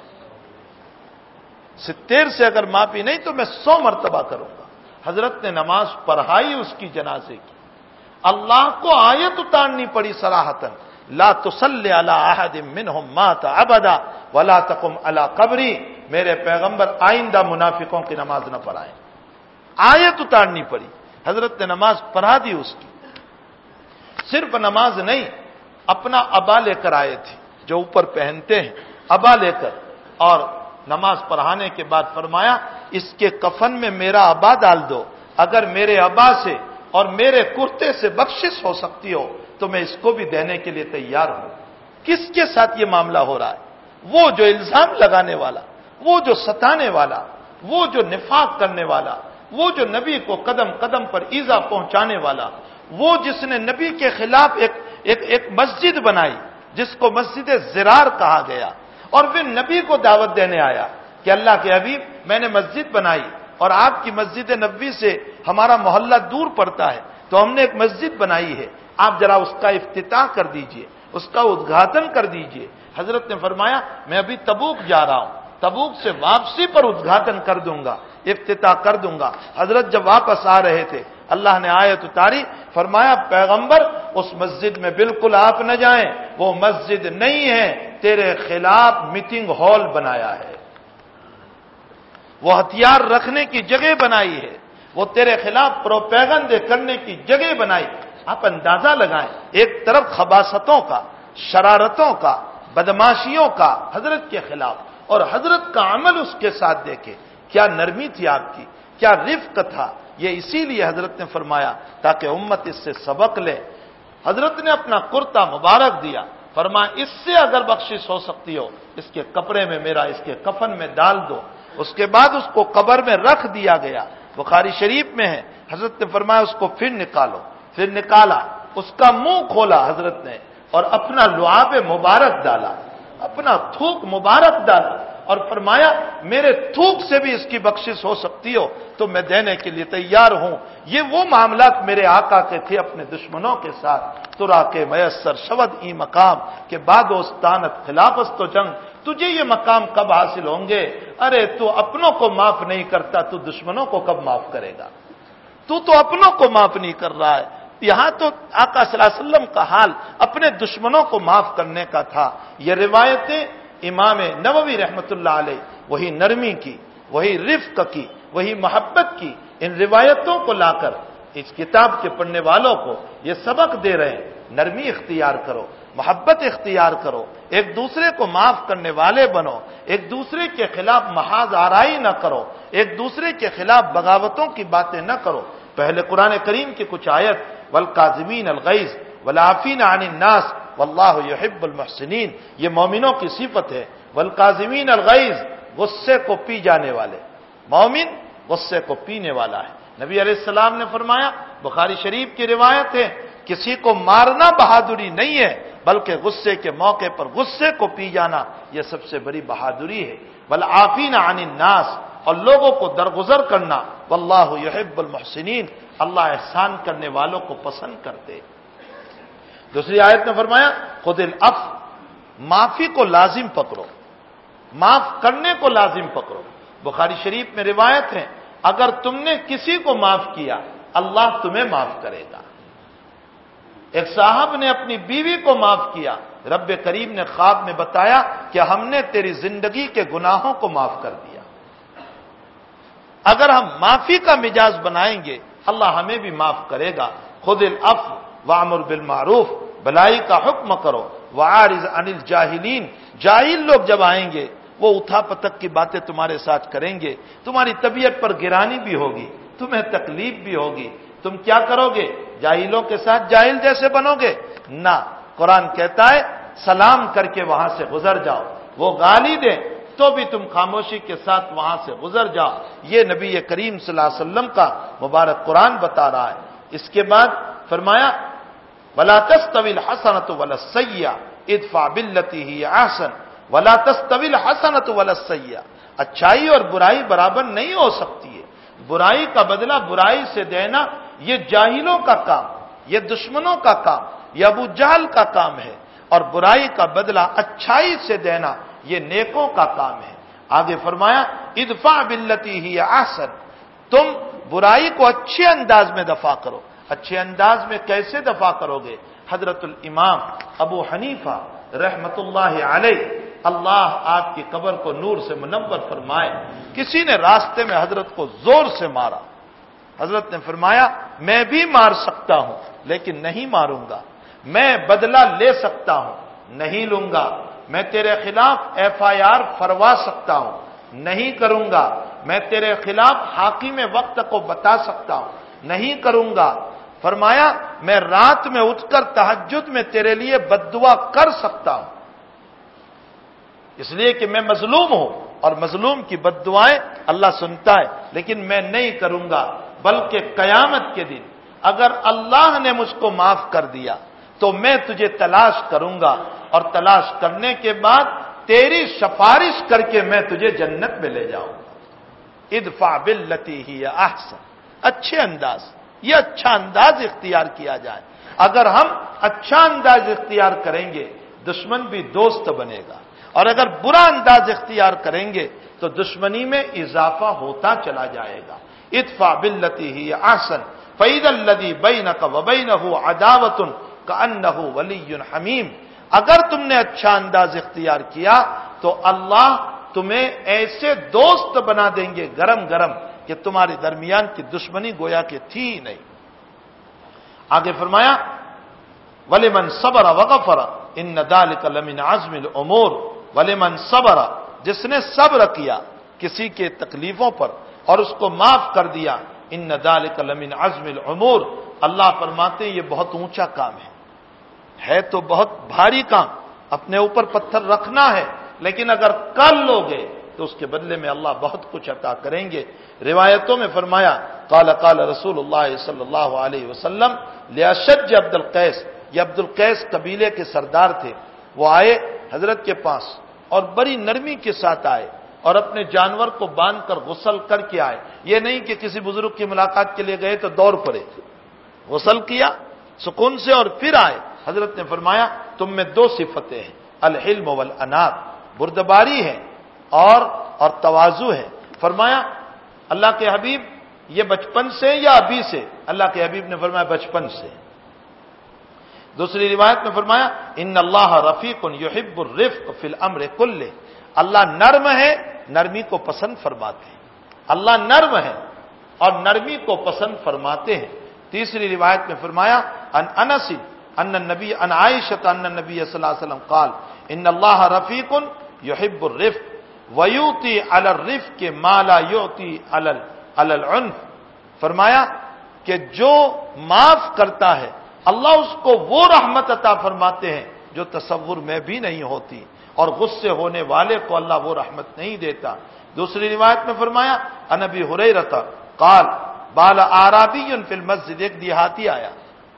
70 سے اگر معافی نہیں تو میں 100 مرتبہ کروں گا۔ حضرت نے نماز پڑھائی اس کی جنازے کی، اللہ کو آیت اتارنی پڑی صراحتاً، لا تصلی علی احد منہم مات ابدا ولا تقم علی قبری۔ میرے پیغمبر آئندہ منافقوں کی نماز نہ پڑھائیں، آیت اتارنی پڑی۔ حضرت نے نماز پڑھا دی اس کی۔ صرف نماز نہیں، اپنا عبا لے کر آئے تھے جو اوپر پہنتے ہیں، عبا لے کر، اور نماز پڑھانے کے بعد فرمایا اس کے کفن میں میرا عبا ڈال دو، اگر میرے عبا سے اور میرے کرتے سے بخشش ہو سکتی ہو تو میں اس کو بھی دینے کے لیے تیار ہوں۔ کس کے ساتھ یہ معاملہ ہو رہا ہے؟ وہ جو الزام لگانے والا، وہ جو ستانے والا، وہ جو نفاق کرنے والا، وہ جو نبی کو قدم قدم پر ایذا پہنچانے والا، وہ جس نے نبی کے خلاف ایک مسجد بنائی جس کو مسجد زرار کہا گیا، اور پھر نبی کو دعوت دینے آیا کہ اللہ کے حبیب میں نے مسجد بنائی اور آپ کی مسجد نبوی سے ہمارا محلہ دور پڑتا ہے تو ہم نے ایک مسجد بنائی ہے، آپ ذرا اس کا افتتاح کر دیجئے، اس کا ادگھاٹن کر دیجئے۔ حضرت نے فرمایا میں ابھی تبوک جا رہا ہوں، تبوک سے واپسی پر ادگھاٹن کر دوں گا، افتتاح کر دوں گا۔ حضرت جب واپس آ رہے تھے اللہ نے آیت اتاری، فرمایا پیغمبر اس مسجد میں بالکل آپ نہ جائیں، وہ مسجد نہیں ہے، تیرے خلاف میٹنگ ہال بنایا ہے، وہ ہتھیار رکھنے کی جگہ بنائی ہے، وہ تیرے خلاف پروپیگنڈے کرنے کی جگہ بنائی۔ آپ اندازہ لگائیں، ایک طرف خباثتوں کا، شرارتوں کا، بدماشیوں کا حضرت کے خلاف، اور حضرت کا عمل اس کے ساتھ دیکھے، کیا نرمی تھی آپ کی، کیا رفق تھا۔ یہ اسی لیے حضرت نے فرمایا تاکہ امت اس سے سبق لے۔ حضرت نے اپنا کرتا مبارک دیا، فرمایا اس سے اگر بخشش ہو سکتی ہو اس کے کپڑے میں میرا، اس کے کفن میں ڈال دو۔ اس کے بعد اس کو قبر میں رکھ دیا گیا، بخاری شریف میں ہے۔ حضرت نے فرمایا اس کو پھر نکالو، پھر نکالا، اس کا منہ کھولا حضرت نے اور اپنا لعاب مبارک ڈالا، اپنا تھوک مبارک ڈالا، اور فرمایا میرے تھوک سے بھی اس کی بخشش ہو سکتی ہو تو میں دینے کے لیے تیار ہوں۔ یہ وہ معاملات میرے آقا کے تھے اپنے دشمنوں کے ساتھ۔ ترا کے میسر شود ای مقام کے بعد استانت خلافست تو جنگ، تجھے یہ مقام کب حاصل ہوں گے؟ ارے تو اپنوں کو معاف نہیں کرتا تو دشمنوں کو کب معاف کرے گا؟ تو اپنوں کو معاف نہیں کر رہا ہے۔ یہاں تو آقا صلی اللہ علیہ وسلم کا حال اپنے دشمنوں کو معاف کرنے کا تھا۔ یہ روایتیں امام نووی رحمۃ اللہ علیہ وہی نرمی کی، وہی رفق کی، وہی محبت کی ان روایتوں کو لا کر اس کتاب کے پڑھنے والوں کو یہ سبق دے رہے ہیں، نرمی اختیار کرو، محبت اختیار کرو، ایک دوسرے کو معاف کرنے والے بنو، ایک دوسرے کے خلاف محاذ آرائی نہ کرو، ایک دوسرے کے خلاف بغاوتوں کی باتیں نہ کرو۔ پہلے قرآن کریم کی کچھ آیت والکاظمین الغیظ والعافین عن الناس واللہ یحب المحسنین، یہ مومنوں کی صفت ہے۔ والکاظمین الغیظ، غصے کو پی جانے والے، مومن غصے کو پینے والا ہے۔ نبی علیہ السلام نے فرمایا، بخاری شریف کی روایت ہے، کسی کو مارنا بہادری نہیں ہے بلکہ غصے کے موقع پر غصے کو پی جانا یہ سب سے بڑی بہادری ہے۔ والعافین عن الناس، اور لوگوں کو درگزر کرنا، واللہ یحب المحسنین، اللہ احسان کرنے والوں کو پسند کرتے۔ دوسری آیت نے فرمایا خذ العفو، معافی کو لازم پکڑو، معاف کرنے کو لازم پکڑو۔ بخاری شریف میں روایت ہے اگر تم نے کسی کو معاف کیا اللہ تمہیں معاف کرے گا۔ ایک صاحب نے اپنی بیوی کو معاف کیا، رب کریم نے خواب میں بتایا کہ ہم نے تیری زندگی کے گناہوں کو معاف کر دیا۔ اگر ہم معافی کا مزاج بنائیں گے اللہ ہمیں بھی معاف کرے گا۔ خذ العفو وامر بالمعروف، بھلائی کا حکم کرو، وعارض عن الجاہلین، جاہل لوگ جب آئیں گے وہ اٹھا پٹک کی باتیں تمہارے ساتھ کریں گے، تمہاری طبیعت پر گرانی بھی ہوگی، تمہیں تکلیف بھی ہوگی، تم کیا کرو گے؟ جاہلوں کے ساتھ جاہل جیسے بنو گے؟ نہ، قرآن کہتا ہے سلام کر کے وہاں سے گزر جاؤ، وہ گالی دیں تو بھی تم خاموشی کے ساتھ وہاں سے گزر جاؤ۔ یہ نبی کریم صلی اللہ علیہ وسلم کا مبارک قرآن بتا رہا ہے۔ اس کے بعد فرمایا وَلَا تَسْتَوِي الْحَسَنَةُ وَلَا السَّيِّئَةُ اِدْفَعْ بِالَّتِي هِيَ أَحْسَنُ وَلَا تَسْتَوِي الْحَسَنَةُ وَلَا السَّيِّئَةُ، اچھائی اور برائی برابر نہیں ہو سکتی ہے۔ برائی کا بدلہ برائی سے دینا یہ جاہلوں کا کام، یہ دشمنوں کا کام، یہ ابو جہل کا کام ہے، اور برائی کا بدلہ اچھائی سے دینا یہ نیکوں کا کام ہے۔ آگے فرمایا ادفع باللتی ہی احسن، تم برائی کو اچھے انداز میں دفع کرو۔ اچھے انداز میں کیسے دفع کرو گے؟ حضرت الامام ابو حنیفہ رحمت اللہ علیہ، اللہ آپ کی قبر کو نور سے منور فرمائے، کسی نے راستے میں حضرت کو زور سے مارا، حضرت نے فرمایا میں بھی مار سکتا ہوں لیکن نہیں ماروں گا، میں بدلہ لے سکتا ہوں نہیں لوں گا، میں تیرے خلاف FIR فروا سکتا ہوں نہیں کروں گا، میں تیرے خلاف حاکم وقت کو بتا سکتا ہوں نہیں کروں گا، فرمایا میں رات میں اٹھ کر تہجد میں تیرے لیے بددعا کر سکتا ہوں، اس لیے کہ میں مظلوم ہوں اور مظلوم کی بددعائیں اللہ سنتا ہے، لیکن میں نہیں کروں گا، بلکہ قیامت کے دن اگر اللہ نے مجھ کو معاف کر دیا تو میں تجھے تلاش کروں گا، اور تلاش کرنے کے بعد تیری سفارش کر کے میں تجھے جنت میں لے جاؤں گا۔ ادفع باللتی ہی احسن، اچھے انداز، یہ اچھا انداز اختیار کیا جائے۔ اگر ہم اچھا انداز اختیار کریں گے دشمن بھی دوست بنے گا، اور اگر برا انداز اختیار کریں گے تو دشمنی میں اضافہ ہوتا چلا جائے گا۔ ادفع باللتی ہی احسن فاذا الذی بینک وبینہ عداوۃ کأنہ ولی حمیم، اگر تم نے اچھا انداز اختیار کیا تو اللہ تمہیں ایسے دوست بنا دیں گے گرم گرم کہ تمہارے درمیان کی دشمنی گویا کہ تھی ہی نہیں۔ آگے فرمایا وَلِمَنْ صَبَرَ وَغَفَرَ إِنَّ ذَلِكَ لَمِنْ عَزْمِ الْأُمُورِ، وَلِمَنْ صَبَرَ، جس نے صبر کیا کسی کے تکلیفوں پر اور اس کو معاف کر دیا، إِنَّ ذَلِكَ لَمِنْ عَزْمِ الْأُمُورِ، اللہ فرماتے ہیں یہ بہت اونچا کام ہے تو بہت بھاری کام، اپنے اوپر پتھر رکھنا ہے، لیکن اگر کر لوگے تو اس کے بدلے میں اللہ بہت کچھ عطا کریں گے۔ روایتوں میں فرمایا قال رسول اللہ صلی اللہ علیہ وسلم لأشج عبد القیس، یہ عبد القیس قبیلے کے سردار تھے، وہ آئے حضرت کے پاس اور بڑی نرمی کے ساتھ آئے اور اپنے جانور کو باندھ کر غسل کر کے آئے، یہ نہیں کہ کسی بزرگ کی ملاقات کے لیے گئے تو دوڑ پڑے، غسل کیا سکون سے اور پھر آئے۔ حضرت نے فرمایا تم میں دو صفتیں ہیں، الحلم والانات، بردباری ہے اور تواضع ہے۔ فرمایا اللہ کے حبیب یہ بچپن سے یا ابھی سے؟ اللہ کے حبیب نے فرمایا بچپن سے۔ دوسری روایت میں فرمایا ان اللہ رفیق یحب الرفق فی الامر کلہ، اللہ نرم ہے، نرمی کو پسند فرماتے ہیں، اللہ نرم ہے اور نرمی کو پسند فرماتے ہیں۔ تیسری روایت میں فرمایا ان انس ان النبی ان عائشہ ان النبی صلی اللہ علیہ وسلم قال ان اللہ رفیق یحب الرفق ویؤتی علی الرفق ما لا یؤتی علی العنف، فرمایا کہ جو معاف کرتا ہے اللہ اس کو وہ رحمت عطا فرماتے ہیں جو تصور میں بھی نہیں ہوتی، اور غصے ہونے والے کو اللہ وہ رحمت نہیں دیتا۔ دوسری روایت میں فرمایا عن ابی ہریرہ قال بال اعرابی فی المسجد، ایک دیہاتی آیا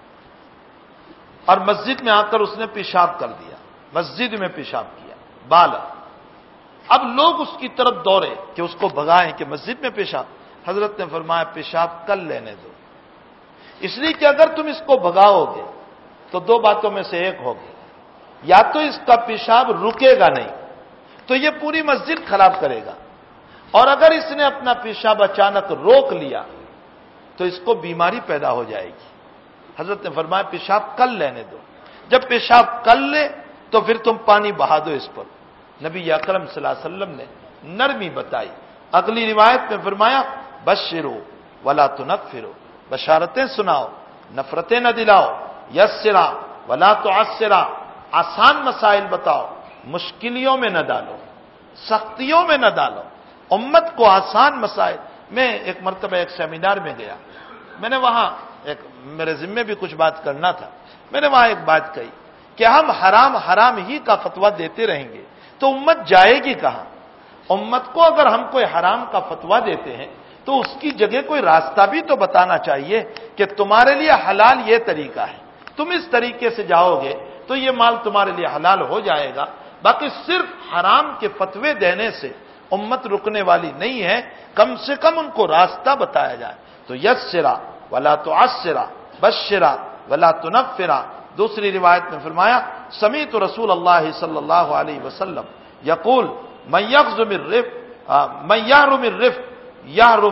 اور مسجد میں آ کر اس نے پیشاب کر دیا، مسجد میں پیشاب کیا بالا، اب لوگ اس کی طرف دوڑے کہ اس کو بھگائیں کہ مسجد میں پیشاب، حضرت نے فرمایا پیشاب کل لینے دو، اس لیے کہ اگر تم اس کو بھگاؤ گے تو دو باتوں میں سے ایک ہوگی، یا تو اس کا پیشاب رکے گا نہیں تو یہ پوری مسجد خراب کرے گا، اور اگر اس نے اپنا پیشاب اچانک روک لیا تو اس کو بیماری پیدا ہو جائے گی۔ حضرت نے فرمایا پیشاب کل لینے دو، جب پیشاب کل لے تو پھر تم پانی بہا دو اس پر۔ نبی اکرم صلی اللہ علیہ وسلم نے نرمی بتائی۔ اگلی روایت میں فرمایا بشرو ولا تنفرو، بشارتیں سناؤ، نفرتیں نہ دلاؤ، یسرا ولا تعسرا، آسان مسائل بتاؤ، مشکلیوں میں نہ ڈالو، سختیوں میں نہ ڈالو، امت کو آسان مسائل۔ میں ایک مرتبہ ایک سیمینار میں گیا، میں نے وہاں میرے ذمے بھی کچھ بات کرنا تھا، میں نے وہاں ایک بات کہی کہ ہم حرام ہی کا فتویٰ دیتے رہیں گے تو امت جائے گی کہاں؟ امت کو اگر ہم کوئی حرام کا فتویٰ دیتے ہیں تو اس کی جگہ کوئی راستہ بھی تو بتانا چاہیے کہ تمہارے لیے حلال یہ طریقہ ہے، تم اس طریقے سے جاؤ گے تو یہ مال تمہارے لیے حلال ہو جائے گا۔ باقی صرف حرام کے فتوے دینے سے امت رکنے والی نہیں ہے، کم سے کم ان کو راستہ بتایا جائے۔ تو یسرا ولا تعسرا، بشرا ولا تنفرا۔ دوسری روایت میں فرمایا سمیعت رسول اللہ صلی اللہ علیہ وسلم یقول من یغزم الرفق من یحرم الرفق یحرم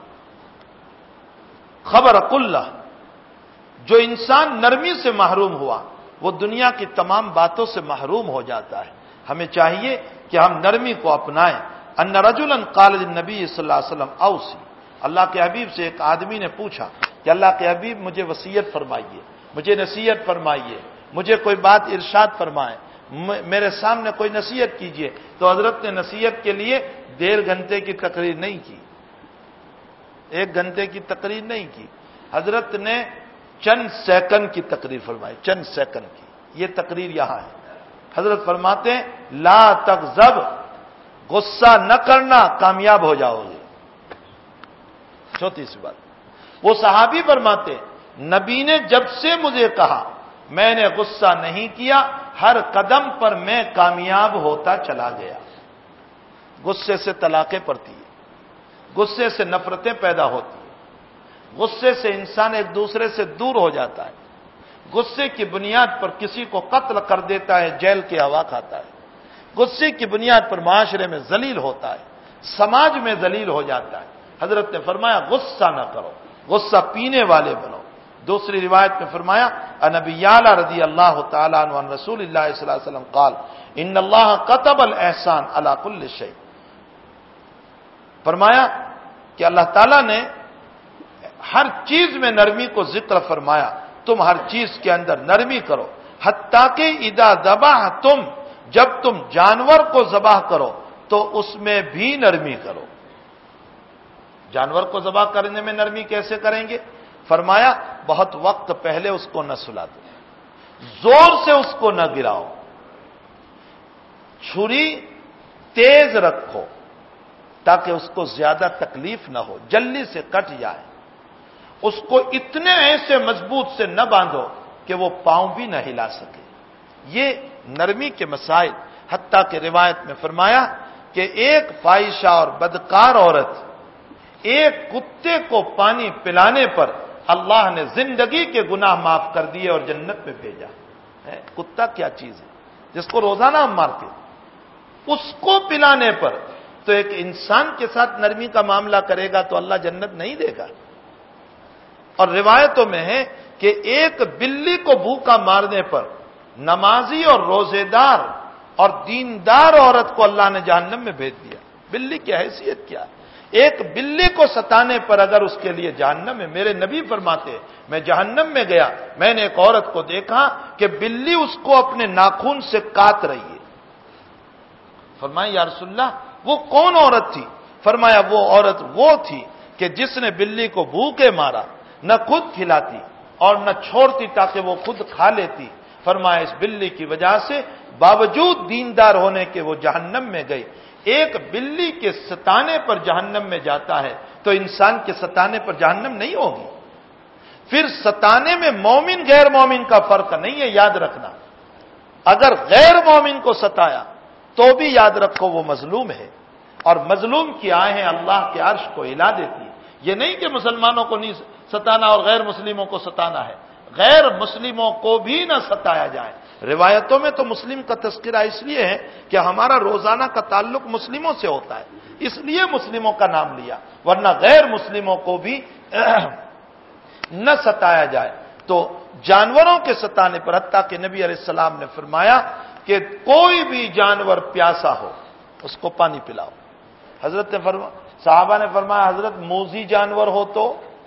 الخبر کلہ، جو انسان نرمی سے محروم ہوا وہ دنیا کی تمام باتوں سے محروم ہو جاتا ہے۔ ہمیں چاہیے کہ ہم نرمی کو اپنائیں۔ ان رجلا قال للنبی صلی اللہ علیہ وسلم اوصی، اللہ کے حبیب سے ایک آدمی نے پوچھا کہ اللہ کے حبیب مجھے وصیت فرمائیے، مجھے نصیحت فرمائیے، مجھے کوئی بات ارشاد فرمائیں، میرے سامنے کوئی نصیحت کیجئے۔ تو حضرت نے نصیحت کے لیے 1.5 گھنٹے کی تقریر نہیں کی، 1 گھنٹے کی تقریر نہیں کی، حضرت نے چند سیکنڈ کی تقریر فرمائی، چند سیکنڈ کی۔ یہ تقریر یہاں ہے۔ حضرت فرماتے ہیں لا تغضب، غصہ نہ کرنا، کامیاب ہو جاؤ گے۔ چوتھی سی بات، وہ صحابی فرماتے نبی نے جب سے مجھے کہا میں نے غصہ نہیں کیا، ہر قدم پر میں کامیاب ہوتا چلا گیا۔ غصے سے طلاقیں پڑتی ہیں، غصے سے نفرتیں پیدا ہوتی ہیں، غصے سے انسان ایک دوسرے سے دور ہو جاتا ہے، غصے کی بنیاد پر کسی کو قتل کر دیتا ہے، جیل کی ہوا کھاتا ہے، غصے کی بنیاد پر معاشرے میں ذلیل ہوتا ہے، سماج میں ذلیل ہو جاتا ہے۔ حضرت نے فرمایا غصہ نہ کرو، غصہ پینے والے بنو۔ دوسری روایت میں فرمایا ان ابی یعلا رضی اللہ تعالی عنہ عن رسول اللہ صلی اللہ علیہ وسلم قال ان اللہ كتب الاحسان علی کل شیء، فرمایا کہ اللہ تعالیٰ نے ہر چیز میں نرمی کو ذکر فرمایا، تم ہر چیز کے اندر نرمی کرو، حتیٰ کہ اذا ذبحتم، جب تم جانور کو ذبح کرو تو اس میں بھی نرمی کرو۔ جانور کو ذبح کرنے میں نرمی کیسے کریں گے؟ فرمایا بہت وقت پہلے اس کو نہ سلا دو، زور سے اس کو نہ گراؤ، چھری تیز رکھو تاکہ اس کو زیادہ تکلیف نہ ہو، جلدی سے کٹ جائے، اس کو اتنے ایسے مضبوط سے نہ باندھو کہ وہ پاؤں بھی نہ ہلا سکے۔ یہ نرمی کے مسائل۔ حتیٰ کہ روایت میں فرمایا کہ ایک فاحشہ اور بدکار عورت ایک کتے کو پانی پلانے پر اللہ نے زندگی کے گناہ معاف کر دیے اور جنت میں بھیجا۔ کتا کیا چیز ہے جس کو روزانہ ہم مارتے، اس کو پلانے پر تو ایک انسان کے ساتھ نرمی کا معاملہ کرے گا تو اللہ جنت نہیں دے گا۔ اور روایتوں میں ہے کہ ایک بلی کو بھوکا مارنے پر نمازی اور روزے دار اور دیندار عورت کو اللہ نے جہنم میں بھیج دیا۔ بلی کی حیثیت کیا ہے؟ ایک بلی کو ستانے پر اگر اس کے لیے جہنم ہے، میرے نبی فرماتے میں جہنم میں گیا، میں نے ایک عورت کو دیکھا کہ بلی اس کو اپنے ناخن سے کاٹ رہی ہے۔ فرمایا یا رسول اللہ وہ کون عورت تھی؟ فرمایا وہ عورت وہ تھی کہ جس نے بلی کو بھوکے مارا، نہ خود کھلاتی اور نہ چھوڑتی تاکہ وہ خود کھا لیتی۔ فرمایا اس بلی کی وجہ سے باوجود دیندار ہونے کے وہ جہنم میں گئی۔ ایک بلی کے ستانے پر جہنم میں جاتا ہے تو انسان کے ستانے پر جہنم نہیں ہوگی۔ پھر ستانے میں مومن غیر مومن کا فرق نہیں ہے، یاد رکھنا۔ اگر غیر مومن کو ستایا تو بھی یاد رکھو وہ مظلوم ہے، اور مظلوم کی آہیں اللہ کے عرش کو ہلا دیتی ہے۔ یہ نہیں کہ مسلمانوں کو نہیں ستانا اور غیر مسلموں کو ستانا ہے، غیر مسلموں کو بھی نہ ستایا جائے۔ روایتوں میں تو مسلم کا تذکرہ اس لیے ہے کہ ہمارا روزانہ کا تعلق مسلموں سے ہوتا ہے، اس لیے مسلموں کا نام لیا، ورنہ غیر مسلموں کو بھی نہ ستایا جائے۔ تو جانوروں کے ستانے پر حتیٰ کہ نبی علیہ السلام نے فرمایا کہ کوئی بھی جانور پیاسا ہو اس کو پانی پلاؤ۔ صحابہ نے فرمایا حضرت موذی جانور ہو تو،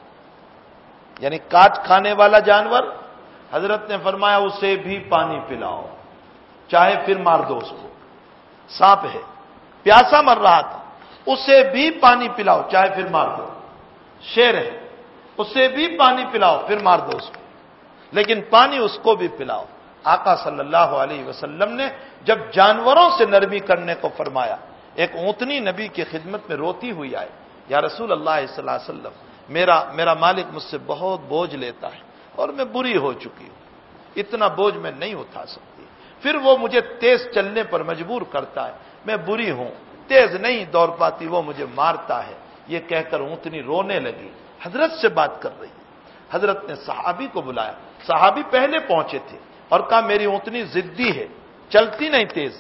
یعنی کاٹ کھانے والا جانور، حضرت نے فرمایا اسے بھی پانی پلاؤ، چاہے پھر مار دو اس کو۔ سانپ ہے، پیاسا مر رہا تھا، اسے بھی پانی پلاؤ چاہے پھر مار دو۔ شیر ہے، اسے بھی پانی پلاؤ پھر مار دو اس کو، لیکن پانی اس کو بھی پلاؤ۔ آقا صلی اللہ علیہ وسلم نے جب جانوروں سے نرمی کرنے کو فرمایا، ایک اونٹنی نبی کی خدمت میں روتی ہوئی آئی، یا رسول اللہ صلی اللہ علیہ وسلم، میرا مالک مجھ سے بہت بوجھ لیتا ہے اور میں بری ہو چکی ہوں، اتنا بوجھ میں نہیں اٹھا سکتی، پھر وہ مجھے تیز چلنے پر مجبور کرتا ہے، میں بری ہوں، تیز نہیں دوڑ پاتی، وہ مجھے مارتا ہے۔ یہ کہہ کر اونٹنی رونے لگی، حضرت سے بات کر رہی ہے۔ حضرت نے صحابی کو بلایا، صحابی پہلے پہنچے تھے اور کہا میری اونٹنی ضدی ہے، چلتی نہیں تیز۔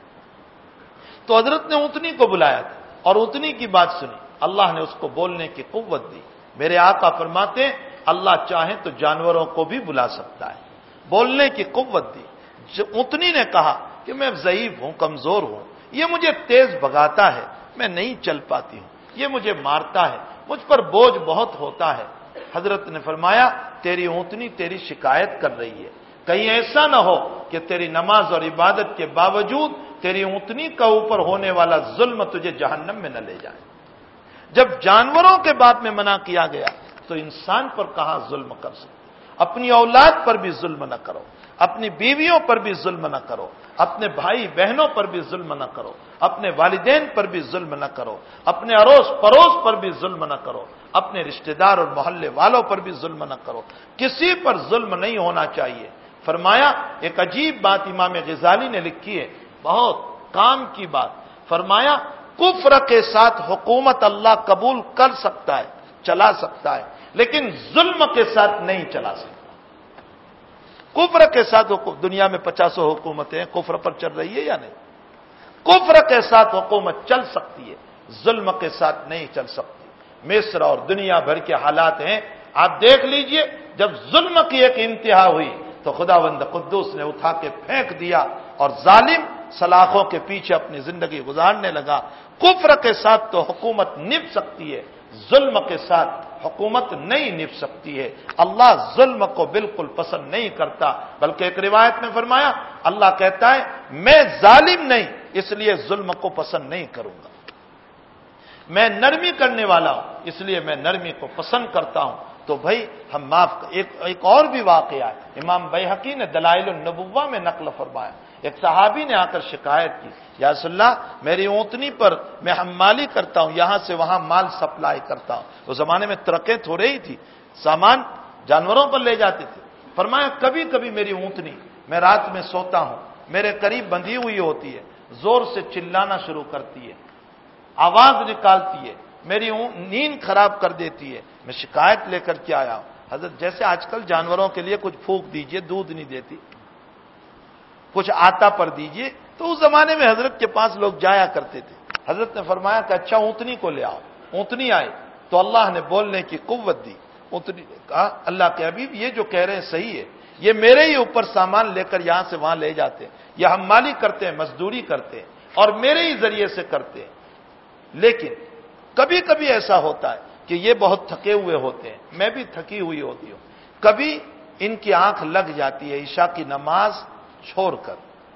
تو حضرت نے اونٹنی کو بلایا تھا اور اونٹنی کی بات سنی، اللہ نے اس کو بولنے کی قوت دی۔ میرے آقا فرماتے ہیں اللہ چاہے تو جانوروں کو بھی بلا سکتا ہے، بولنے کی قوت دی۔ اونٹنی نے کہا کہ میں ضعیف ہوں، کمزور ہوں، یہ مجھے تیز بھگاتا ہے، میں نہیں چل پاتی ہوں، یہ مجھے مارتا ہے، مجھ پر بوجھ بہت ہوتا ہے۔ حضرت نے فرمایا تیری اونٹنی تیری شکایت کر رہی ہے، کہیں ایسا نہ ہو کہ تیری نماز اور عبادت کے باوجود تیری اونٹنی کا اوپر ہونے والا ظلم تجھے جہنم میں نہ لے جائے۔ جب جانوروں کے بات میں منع کیا گیا تو انسان پر کہاں ظلم کر سکتے؟ اپنی اولاد پر بھی ظلم نہ کرو، اپنی بیویوں پر بھی ظلم نہ کرو، اپنے بھائی بہنوں پر بھی ظلم نہ کرو، اپنے والدین پر بھی ظلم نہ کرو، اپنے اڑوس پڑوس پر بھی ظلم نہ کرو، اپنے رشتہ دار اور محلے والوں پر بھی ظلم نہ کرو، کسی پر ظلم نہیں ہونا چاہیے۔ فرمایا ایک عجیب بات امام غزالی نے لکھی ہے، بہت کام کی بات، فرمایا کفر کے ساتھ حکومت اللہ قبول کر سکتا ہے، چلا سکتا ہے، لیکن ظلم کے ساتھ نہیں چلا سکتا۔ کفر کے ساتھ دنیا میں 50 حکومتیں کفر پر چل رہی ہے یا نہیں؟ کفر کے ساتھ حکومت چل سکتی ہے، ظلم کے ساتھ نہیں چل سکتی۔ مصر اور دنیا بھر کے حالات ہیں، آپ دیکھ لیجئے، جب ظلم کی ایک انتہا ہوئی تو خداوند قدوس نے اٹھا کے پھینک دیا اور ظالم سلاخوں کے پیچھے اپنی زندگی گزارنے لگا۔ کفر کے ساتھ تو حکومت نبھ سکتی ہے، ظلم کے ساتھ حکومت نہیں نبھ سکتی ہے۔ اللہ ظلم کو بالکل پسند نہیں کرتا، بلکہ ایک روایت میں فرمایا اللہ کہتا ہے میں ظالم نہیں، اس لیے ظلم کو پسند نہیں کروں گا، میں نرمی کرنے والا ہوں، اس لیے میں نرمی کو پسند کرتا ہوں۔ تو بھائی ہم معاف ایک اور بھی واقعہ ہے، امام بیہقی نے دلائل النبوہ میں نقل فرمایا، ایک صحابی نے آ کر شکایت کی، یا رسول اللہ میری اونٹنی پر میں حمالی کرتا ہوں، یہاں سے وہاں مال سپلائی کرتا ہوں، اس زمانے میں ٹرکیں تھوڑے ہی تھی، سامان جانوروں پر لے جاتے تھے۔ فرمایا کبھی کبھی میری اونٹنی، میں رات میں سوتا ہوں، میرے قریب بندھی ہوئی ہوتی ہے، زور سے چلانا شروع کرتی ہے، آواز نکالتی ہے، میری نیند خراب کر دیتی ہے، میں شکایت لے کر کے آیا ہوں۔ حضرت جیسے آج کل جانوروں کے لیے کچھ پھونک دیجئے، دودھ نہیں دیتی، کچھ آٹا پر دیجئے، تو اس زمانے میں حضرت کے پاس لوگ جایا کرتے تھے۔ حضرت نے فرمایا کہ اچھا اونٹنی کو لے آؤ، اونٹنی آئی تو اللہ نے بولنے کی قوت دی۔ اونٹنی نے کہا اللہ کے حبیب یہ جو کہہ رہے ہیں صحیح ہے، یہ میرے ہی اوپر سامان لے کر یہاں سے وہاں لے جاتے ہیں، یہ حمالی کرتے ہیں، مزدوری کرتے ہیں اور میرے ہی ذریعے سے کرتے ہیں، لیکن کبھی کبھی ایسا ہوتا ہے کہ یہ بہت تھکے ہوئے ہوتے ہیں، میں بھی تھکی ہوئی ہوتی ہوں، کبھی ان کی آنکھ لگ جاتی ہے عشاء کی نماز چھوڑ کر،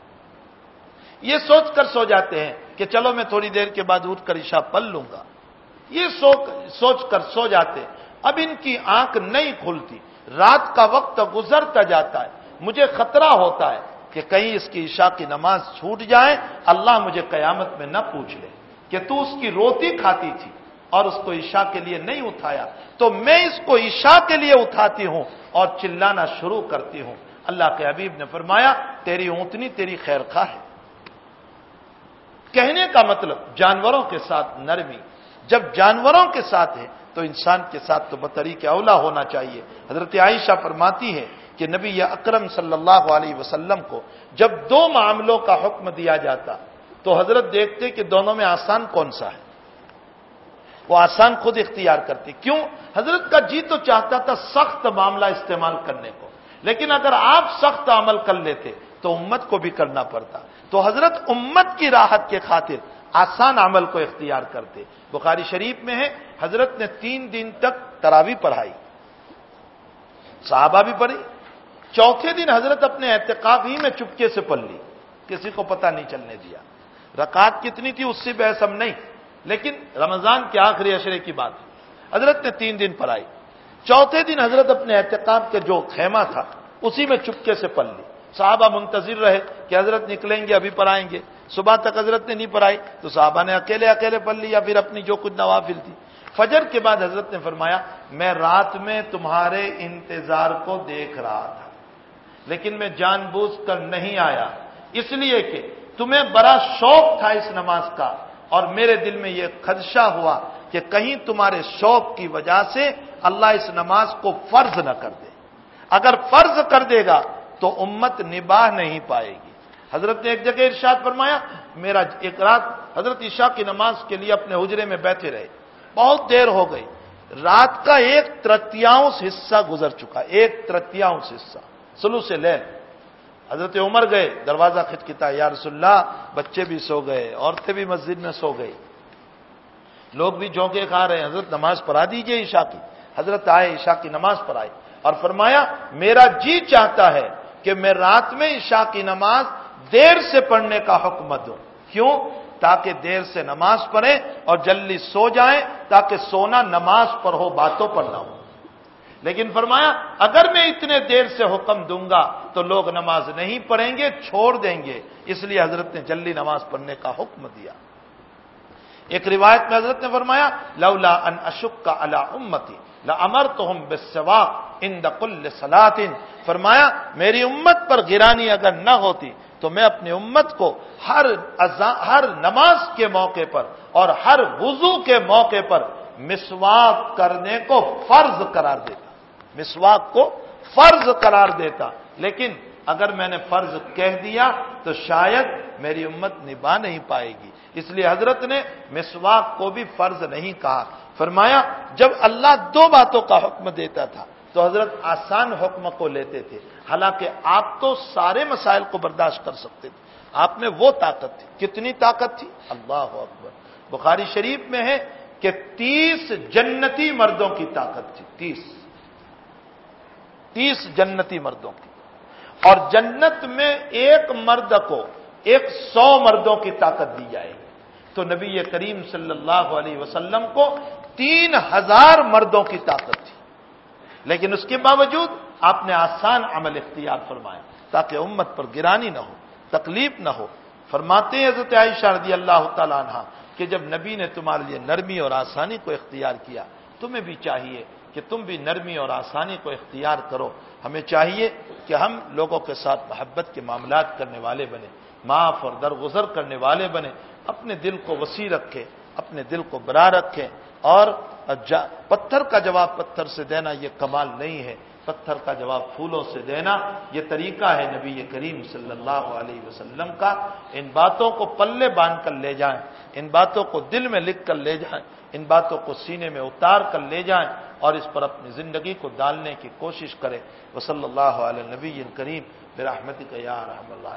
یہ سوچ کر سو جاتے ہیں کہ چلو میں تھوڑی دیر کے بعد اٹھ کر عشاء پڑھ لوں گا، یہ سوچ کر سو جاتے ہیں، اب ان کی آنکھ نہیں کھلتی، رات کا وقت گزرتا جاتا ہے، مجھے خطرہ ہوتا ہے کہ کہیں اس کی عشاء کی نماز چھوٹ جائے، اللہ مجھے قیامت میں نہ پوچھ لے کہ تو اس کی روٹی کھاتی تھی اور اس کو عشاء کے لیے نہیں اٹھایا، تو میں اس کو عشاء کے لیے اٹھاتی ہوں اور چلانا شروع کرتی ہوں۔ اللہ کے حبیب نے فرمایا تیری اونٹنی تیری خیر خواہ ہے۔ کہنے کا مطلب جانوروں کے ساتھ نرمی، جب جانوروں کے ساتھ ہے تو انسان کے ساتھ تو بطریق اولا ہونا چاہیے۔ حضرت عائشہ فرماتی ہے کہ نبی اکرم صلی اللہ علیہ وسلم کو جب دو معاملوں کا حکم دیا جاتا تو حضرت دیکھتے کہ دونوں میں آسان کون سا ہے، وہ آسان خود اختیار کرتے. کیوں؟ حضرت کا جی تو چاہتا تھا سخت معاملہ استعمال کرنے کو، لیکن اگر آپ سخت عمل کر لیتے تو امت کو بھی کرنا پڑتا. تو حضرت امت کی راحت کے خاطر آسان عمل کو اختیار کرتے. بخاری شریف میں ہے حضرت نے 3 دن تک تراویح پڑھائی، صحابہ بھی پڑھی. چوتھے دن حضرت اپنے اعتکاف ہی میں چپکے سے پڑھ لی، کسی کو پتہ نہیں چلنے دیا. رکعت کتنی تھی اس سے بحث ہم نہیں، لیکن رمضان کے آخری عشرے کی بات حضرت نے 3 دن پڑھائی. چوتھے دن حضرت اپنے اعتکاف کے جو خیمہ تھا اسی میں چپکے سے پڑھ لی. صحابہ منتظر رہے کہ حضرت نکلیں گے ابھی پڑھائیں گے. صبح تک حضرت نے نہیں پڑھائی تو صحابہ نے اکیلے پڑھ لی، یا پھر اپنی جو کچھ نوافل تھی. فجر کے بعد حضرت نے فرمایا میں رات میں تمہارے انتظار کو دیکھ رہا تھا، لیکن میں جان بوجھ کر نہیں آیا، اس لیے کہ تمہیں بڑا شوق تھا اس نماز کا، اور میرے دل میں یہ خدشہ ہوا کہ کہیں تمہارے شوق کی وجہ سے اللہ اس نماز کو فرض نہ کر دے. اگر فرض کر دے گا تو امت نباہ نہیں پائے گی. حضرت نے ایک جگہ ارشاد فرمایا میرا ایک رات حضرت عشاء کی نماز کے لیے اپنے حجرے میں بیٹھے رہے، بہت دیر ہو گئی، رات کا 1/3 حصہ گزر چکا، 1/3 حصہ ثلث لیل. حضرت عمر گئے، دروازہ کھٹکھٹا، یا رسول اللہ بچے بھی سو گئے، عورتیں بھی مسجد میں سو گئی، لوگ بھی جھونکے کھا رہے ہیں، حضرت نماز پڑھا دیجئے عشاء کی. حضرت آئے، عشاء کی نماز پڑھائی اور فرمایا میرا جی چاہتا ہے کہ میں رات میں عشاء کی نماز دیر سے پڑھنے کا حکم دوں. کیوں؟ تاکہ دیر سے نماز پڑھیں اور جلدی سو جائیں، تاکہ سونا نماز پر ہو، باتوں پر نہ ہو. لیکن فرمایا اگر میں اتنے دیر سے حکم دوں گا تو لوگ نماز نہیں پڑھیں گے، چھوڑ دیں گے، اس لیے حضرت نے جلدی نماز پڑھنے کا حکم دیا. ایک روایت میں حضرت نے فرمایا لولا ان اشق علی امتی لامرتهم بالسواک عند كل صلاۃ. فرمایا میری امت پر گرانی اگر نہ ہوتی تو میں اپنی امت کو ہر نماز کے موقع پر اور ہر وضو کے موقع پر مسواک کرنے کو فرض قرار دیتا، مسواک کو فرض قرار دیتا. لیکن اگر میں نے فرض کہہ دیا تو شاید میری امت نبھا نہیں پائے گی، اس لیے حضرت نے مسواک کو بھی فرض نہیں کہا. فرمایا جب اللہ 2 باتوں کا حکم دیتا تھا تو حضرت آسان حکم کو لیتے تھے، حالانکہ آپ تو سارے مسائل کو برداشت کر سکتے تھے، آپ میں وہ طاقت تھی. کتنی طاقت تھی؟ اللہ اکبر. بخاری شریف میں ہے کہ 30 جنتی مردوں کی طاقت تھی، 30 جنتی مردوں کی. اور جنت میں ایک مرد کو 100 مردوں کی طاقت دی جائے گی. تو نبی کریم صلی اللہ علیہ وسلم کو 3000 مردوں کی طاقت تھی، لیکن اس کے باوجود آپ نے آسان عمل اختیار فرمایا تاکہ امت پر گرانی نہ ہو، تکلیف نہ ہو. فرماتے ہیں حضرت عائشہ رضی اللہ تعالیٰ عنہ کہ جب نبی نے تمہارے لیے نرمی اور آسانی کو اختیار کیا، تمہیں بھی چاہیے کہ تم بھی نرمی اور آسانی کو اختیار کرو. ہمیں چاہیے کہ ہم لوگوں کے ساتھ محبت کے معاملات کرنے والے بنے، معاف اور درگزر کرنے والے بنے، اپنے دل کو وسیع رکھیں، اپنے دل کو برا رکھیں. اور پتھر کا جواب پتھر سے دینا یہ کمال نہیں ہے، پتھر کا جواب پھولوں سے دینا یہ طریقہ ہے نبی کریم صلی اللہ علیہ وسلم کا. ان باتوں کو پلے باندھ کر لے جائیں، ان باتوں کو دل میں لکھ کر لے جائیں، ان باتوں کو سینے میں اتار کر لے جائیں اور اس پر اپنی زندگی کو ڈالنے کی کوشش کریں. وصلی اللہ علی نبی کریم برحمتک یا ارحم الراحمین.